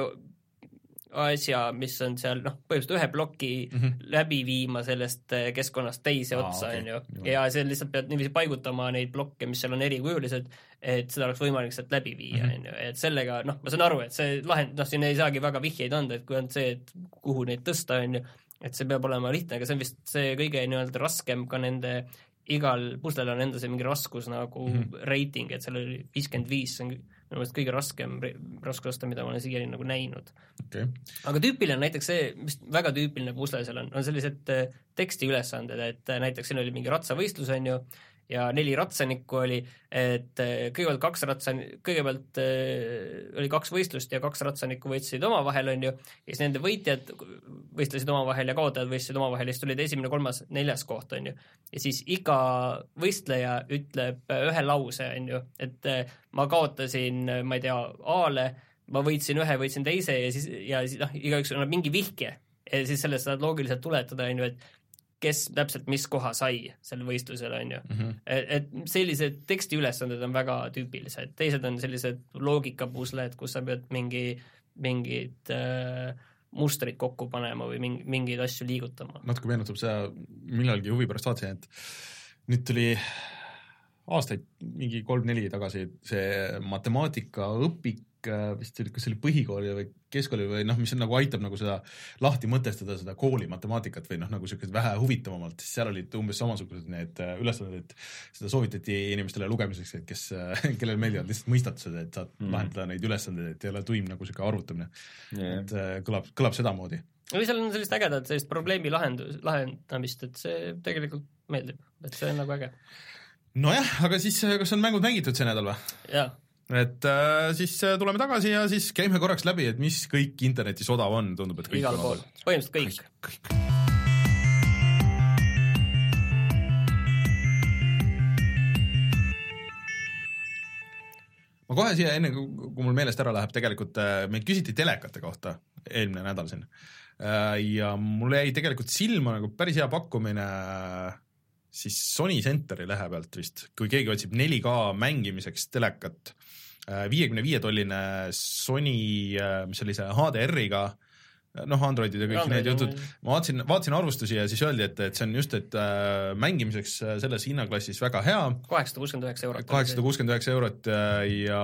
asja, mis on seal, noh, põhimõtteliselt ühe ploki mm-hmm. läbi viima sellest keskkonnast teise otsa, on ju. Ja see lihtsalt pead niiviisi paigutama neid blokke, mis seal on erikujulised, et seda oleks võimalik sealt läbi viia, on mm-hmm. ju. Et sellega, noh, ma saan aru, et see lahend, noh, siin ei saagi väga vihjeid anda, et kui on see, et kuhu neid tõsta, on ju, et see peab olema lihtne, aga see on vist see kõige nii-öelda raskem ka nende igal puslel on enda see mingi raskus nagu mm-hmm. rating, et seal oli viiskümmend viis, see on minu meelest kõige raskem raskusaste, mida ma olen siiani nagu näinud. Okay. Aga tüüpiline näiteks see, mis väga tüüpiline pusle seal on, on sellised tekstiülesanded, et näiteks siin oli mingi ratsavõistlus, on ju, ja neli ratsanikku oli, et kõigepealt kaks ratsan, kõigepealt oli kaks võistlust ja kaks ratsanikku võitsid omavahel, on ju, ja siis nende võitjad võistlesid omavahel ja kaotajad võistlesid omavahel, ja siis tulid esimene, kolmas, neljas koht, on ju. Ja siis iga võistleja ütleb ühe lause, on ju, et ma kaotasin, ma ei tea, A-le, ma võitsin ühe, võitsin teise ja siis, ja siis noh, igaüks annab mingi vihje ja siis sellest saad loogiliselt tuletada, on ju, et kes täpselt mis koha sai selle võistlusele, on ju. Mm-hmm. Et, et sellised tekstiülesanded on väga tüüpilised. Teised on sellised loogikapusled, kus sa pead mingi, mingid äh, mustrid kokku panema või mingi, mingeid asju liigutama. Natuke meenutab see, millalgi huvi pärast vaatasin, et nüüd tuli aastaid mingi kolm-neli tagasi see matemaatika õpik, vist oli, kas see oli põhikooli või keskkooli või noh, mis on, nagu aitab nagu seda lahti mõtestada seda kooli matemaatikat või noh, nagu sellised vähe huvitavamalt, siis seal olid umbes samasugused need ülesanded, et seda soovitati inimestele lugemiseks, et kes, kellel meeldivad lihtsalt mõistatused, et saad mm. lahendada neid ülesandeid, et ei ole tuim nagu selline arvutamine yeah.. et kõlab, kõlab sedamoodi. või seal on sellist ägedat sellist probleemi lahendus, lahendamist, et see tegelikult meeldib, et see on nagu äge. Nojah, aga siis kas on mängud mängitud see nädal või? Jaa. Et äh, siis tuleme tagasi ja siis käime korraks läbi, et mis kõik internetis odav on, tundub, et kõik igal pool, põhimõtteliselt kõik, kõik. kõik. ma kohe siia, enne kui mul meelest ära läheb, tegelikult meid küsiti telekate kohta eelmine nädal siin ja mul jäi tegelikult silma nagu päris hea pakkumine siis Sony Centeri lehe pealt vist, kui keegi otsib neli K mängimiseks telekat, viiekümne viie tolline Sony, mis oli see H D R-iga, noh, Androidid ja kõik Android, need jutud, ma vaatasin, vaatasin arvustusi ja siis öeldi, et, et see on just, et äh, mängimiseks selles hinnaklassis väga hea. kaheksasada kuuskümmend üheksa eurot. kaheksasada kuuskümmend üheksa eurot ja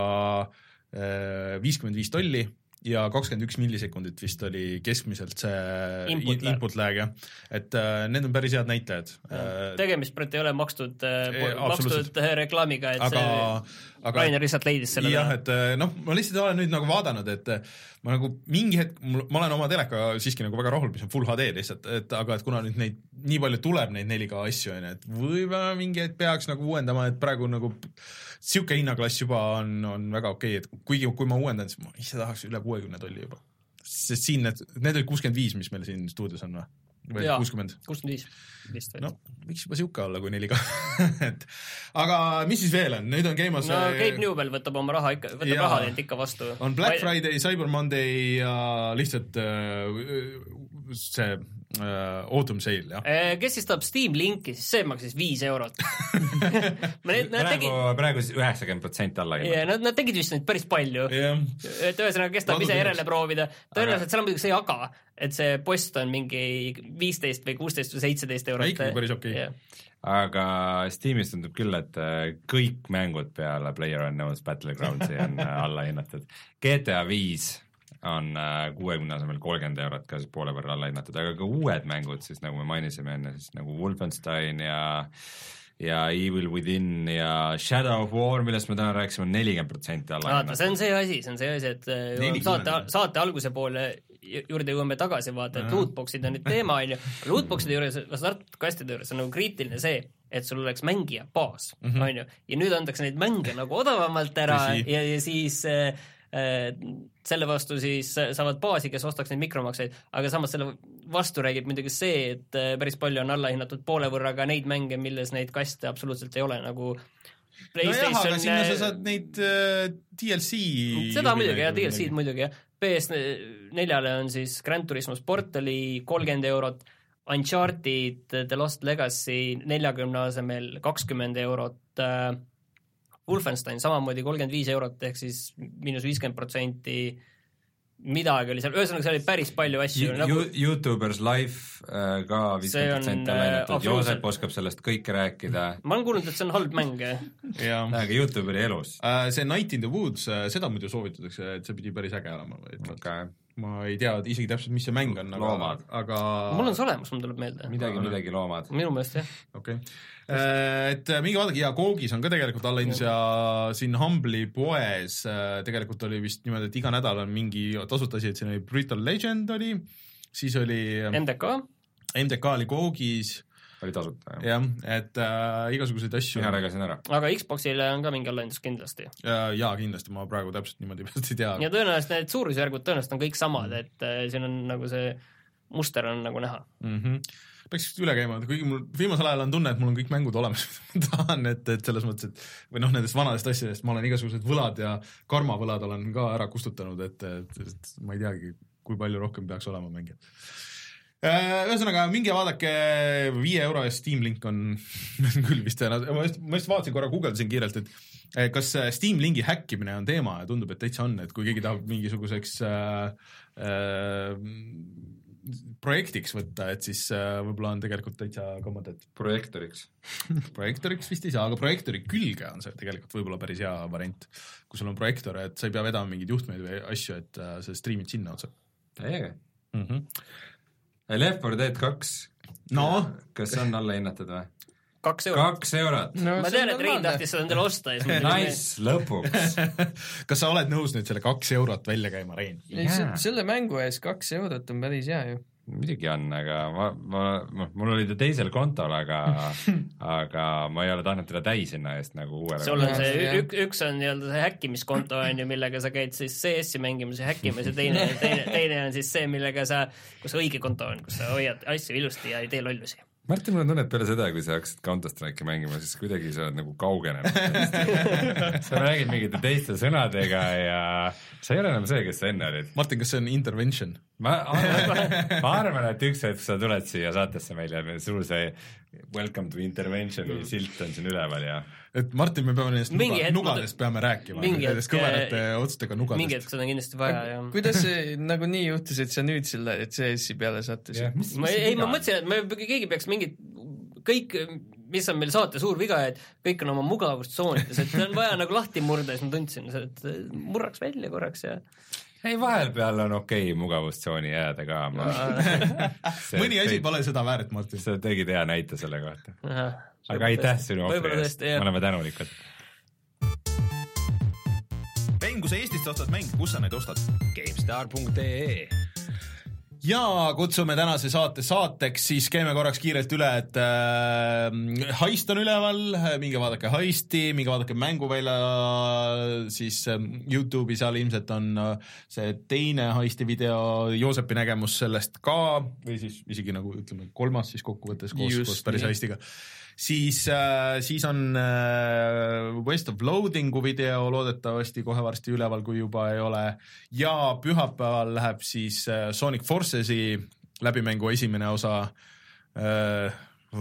äh, viiskümmend viis tolli ja kakskümmend üks millisekundit vist oli keskmiselt see input, input lag, jah. Et äh, need on päris head näitajad. Tegemist praegu ei ole makstud, äh, makstud reklaamiga, et aga, see aga, Rainer lihtsalt leidis selle. Jah, et noh, ma lihtsalt olen nüüd nagu vaadanud, et ma nagu mingi hetk, ma olen oma teleka siiski nagu väga rahul, mis on full H D lihtsalt, et aga et kuna nüüd neid nii palju tuleb neid neli K asju, et võib-olla mingi hetk peaks nagu uuendama, et praegu nagu siuke hinnaklass juba on, on väga okei, et kuigi kui ma uuendan, siis ma ise tahaks üle kuuekümne tolli juba. Sest siin need, need olid kuuskümmend viis, mis meil siin stuudios on või? Või jaa, kuuskümmend? kuuskümmend viis vist või? No, võiks juba siuke olla kui neli K. et, aga mis siis veel on? Nüüd on käimas... No Gabe Newell võtab oma raha ikka, võtab ja, raha teilt ikka vastu. On Black Friday, Cyber Monday ja lihtsalt äh, see äh, autumn sale, jah. Kes siis tahab Steam linki, siis see maksis viis eurot. need, praegu, tegid... praegu siis üheksakümmend protsenti alla. Yeah, nad, nad tegid vist neid päris palju. Yeah. Et ühesõnaga, kes tahab ise järele proovida. Tõenäoliselt aga... seal on muidugi see aga, et see post on mingi viisteist või kuusteist või seitseteist eurot. Ikka päris okei. Okay. Yeah. Aga Steamis tundub küll, et kõik mängud peale PlayerUnknown's Battlegroundsi on alla hinnatud. G T A viis on kuuekümne asemel kolmkümmend eurot ka siis poole võrra alla hinnatud, aga ka uued mängud siis nagu me mainisime enne, siis nagu Wolfenstein ja ja Evil Within ja Shadow of War, millest me täna rääkisime, on nelikümmend protsenti alla hinnatud. See on see asi, see on see asi, et saate, saate alguse poole juurde jõuame tagasi vaata, et lootboxid on nüüd teema, on ju. Lootboxide juures, startkastide juures on nagu kriitiline see, et sul oleks mängija baas, mm -hmm. on ju. Ja nüüd antakse neid mänge nagu odavamalt ära ja, ja siis äh, selle vastu siis saavad baasi, kes ostaks neid mikromakseid, aga samas selle vastu räägib muidugi see, et päris palju on alla hinnatud poole võrra ka neid mänge, milles neid kaste absoluutselt ei ole, nagu PlayStation... No jah, aga sinna sa saad neid uh, D L C... Seda muidugi, jah, D L C-d muidugi, jah. P S neljale on siis Gran Turismo Sport oli kolmkümmend eurot, Uncharted The Lost Legacy neljakümne asemel kakskümmend eurot, uh, Wolfenstein samamoodi kolmkümmend viis eurot, ehk siis miinus viiskümmend protsenti midagi oli seal, ühesõnaga seal oli päris palju asju. Nagu... YouTubers Life äh, ka viiskümmend protsenti on läinud, Joosep oskab sellest kõike rääkida. Ma olen kuulnud, et see on halb mäng. aga YouTuberi elus. Uh, see Night in the Woods, uh, seda muidu soovitatakse, et see pidi päris äge olema. Okay. Ma ei tea isegi täpselt, mis see mäng on, aga, aga... Mul on see olemas, mul tuleb meelde. Midagi, aga... midagi loomad. Minu meelest, jah. Okei. Okay. Et mingi vaadake, ja Koogis on ka tegelikult allahinnas ja siin Humble'i poes tegelikult oli vist niimoodi, et iga nädal on mingi tasuta asi, et siin oli Brutal Legend oli, siis oli M D K M D K oli Koogis. Oli tasuta, jah. jah, et äh, igasuguseid asju. Mina räägasin ära. Aga Xboxile on ka mingi allahindus kindlasti. Ja, ja kindlasti, ma praegu täpselt niimoodi pealt ei tea. Ja tõenäoliselt need suurusjärgud tõenäoliselt on kõik samad, et äh, siin on nagu see muster on nagu näha. Mm -hmm. Peaks üle käima, kuigi mul viimasel ajal on tunne, et mul on kõik mängud olemas, tahan, et, et selles mõttes, et või noh, nendest vanadest asjadest ma olen igasugused võlad ja karmavõlad olen ka ära kustutanud, et, et, et ma ei teagi, kui palju rohkem peaks olema mängijad. Ühesõnaga, minge vaadake, viie euro eest Steam Link on küll vist, ma just, ma just vaatasin korra, guugeldasin kiirelt, et kas Steam Linki häkkimine on teema ja tundub, et täitsa on, et kui keegi tahab mingisuguseks äh, äh, projektiks võtta, et siis äh, võib-olla on tegelikult täitsa ka mõtet. Projektoriks. Projektoriks vist ei saa, aga projektori külge on see tegelikult võib-olla päris hea variant. Kui sul on projektor, et sa ei pea vedama mingeid juhtmeid või asju, et äh, sa streamid sinna otsa. Täiega. Mm -hmm. Left four Dead kaks. No. Kas on alla hinnatud või? Kaks eurot. Kaks eurot. No, ma tean, et Rein tahtis seda endale osta. Nice, lõpuks. Kas sa oled nõus nüüd selle kaks eurot välja käima, Rein? Yeah. Selle mängu ees kaks eurot on päris hea ju. Muidugi on, aga ma, ma, ma, mul oli ta teisel kontol, aga aga ma ei ole tahtnud teda täis sinna eest nagu uuele. Sul on see, ük, üks on nii-öelda see häkkimiskonto on ju, millega sa käid siis C S-i mängimas ja häkkimas ja teine, teine, teine on siis see, millega sa, kus õige konto on, kus sa hoiad asju ilusti ja ei tee lollusi. Martin, mul on tunne, et peale seda, kui sa hakkasid Counter-Strike'i mängima, siis kuidagi sa oled nagu kaugenenud. sa räägid mingite teiste sõnadega ja sa ei ole enam see, kes sa enne olid. Martin, kas see on intervention? Ma arvan, ma arvan, et üks hetk sa tuled siia saatesse meil ja sul see welcome to interventioni silt on siin üleval ja et Martin, me peame nendest nuga, nugadest peame rääkima, nendest kõverate otsustega nugadest. Mingi hetk seda on kindlasti vaja. Ja... kuidas see nagu nii juhtus, et sa nüüd selle C S-i peale sattusid? Yeah, ma, ei, ma mõtlesin, et me, keegi peaks mingit, kõik, mis on meil saate suur viga, et kõik on oma mugavustsoonides, et on vaja nagu lahti murda, siis ma tundsin, et murraks välja korraks ja ei, vahel peal on okei okay, mugavustsooni jääda ka. Ma... mõni asi pole seda väärt, Martin. Sa tegid hea näite selle kohta. Aha, aga aitäh sinu ohvri eest, me oleme tänulikud. Mäng, kui sa Eestist ostad mäng, kus sa neid ostad? GameStar punkt ee ja kutsume tänase saate saateks, siis käime korraks kiirelt üle, et äh, Heist on üleval, minge vaadake Heisti, minge vaadake Mänguvälja, siis äh, YouTube'i seal ilmselt on äh, see teine Heisti video, Joosepi nägemus sellest ka, või siis isegi nagu ütleme kolmas siis kokkuvõttes koos, koos päris Heistiga. Siis, äh, siis on äh, West of Loadingu video loodetavasti kohe varsti üleval, kui juba ei ole, ja pühapäeval läheb siis äh, Sonic Forcesi läbimängu esimene osa äh,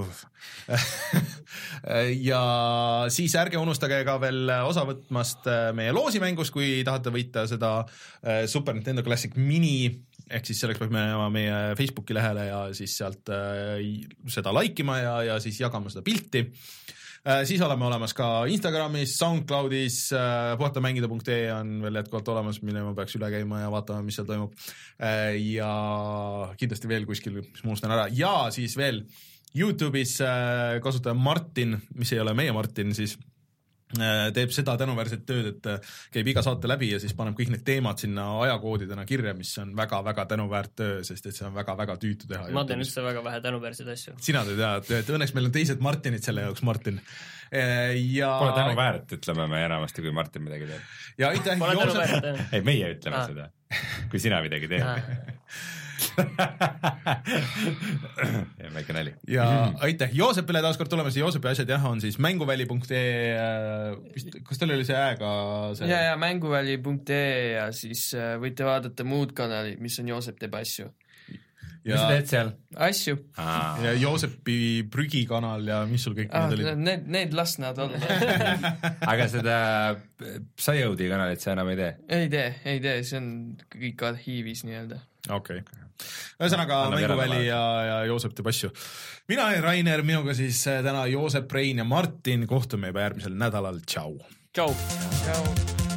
ja siis ärge unustage ka veel osa võtmast meie loosimängus, kui tahate võita seda äh, Super Nintendo Classic Mini, ehk siis selleks peaks minema meie Facebooki lehele ja siis sealt äh, seda laikima ja, ja siis jagama seda pilti. Äh, siis oleme olemas ka Instagramis, SoundCloudis, äh, puhatamängida punkt ee on veel jätkuvalt olemas, mille ma peaks üle käima ja vaatama, mis seal toimub. Äh, ja kindlasti veel kuskil, mis ma unustan ära. Ja siis veel YouTube'is äh, kasutaja Martin, mis ei ole meie Martin, siis teeb seda tänuväärset tööd, et käib iga saate läbi ja siis paneb kõik need teemad sinna ajakoodidena kirja, mis on väga-väga tänuväärt töö, sest et see on väga-väga tüütu teha. Ma teen üldse väga vähe tänuväärseid asju. Sina teed jah, et õnneks meil on teised Martinid selle jaoks, Martin. Ja... Pole tänuväärt, ütleme me enamasti, kui Martin midagi teeb. Ja aitäh, Joosep... Ei, meie ütleme ah. seda, kui sina midagi teed. Ah. ja väike nali. Ja mm. aitäh Joosepile taas kord tulemas. Joosepi asjad jah on siis mänguväli punkt ee, kas teil oli see ääga see... ja, ja mänguväli punkt ee ja siis võite vaadata muud kanalid, mis on Joosep teeb asju. Ja... mis sa teed seal? Asju. Ah. Ja Joosepi prügikanal ja mis sul kõik ah, need olid? Need, need las nad olla. aga seda Psyodi kanalit sa enam ei tee? Ei tee, ei tee, see on kõik arhiivis nii-öelda. Okei okay. Ühesõnaga Mänguväli ja, ja Joosep teeb asju. Mina olen Rainer, minuga siis täna Joosep, Rein ja Martin. Kohtume juba järgmisel nädalal. Tšau. Tšau. Tšau.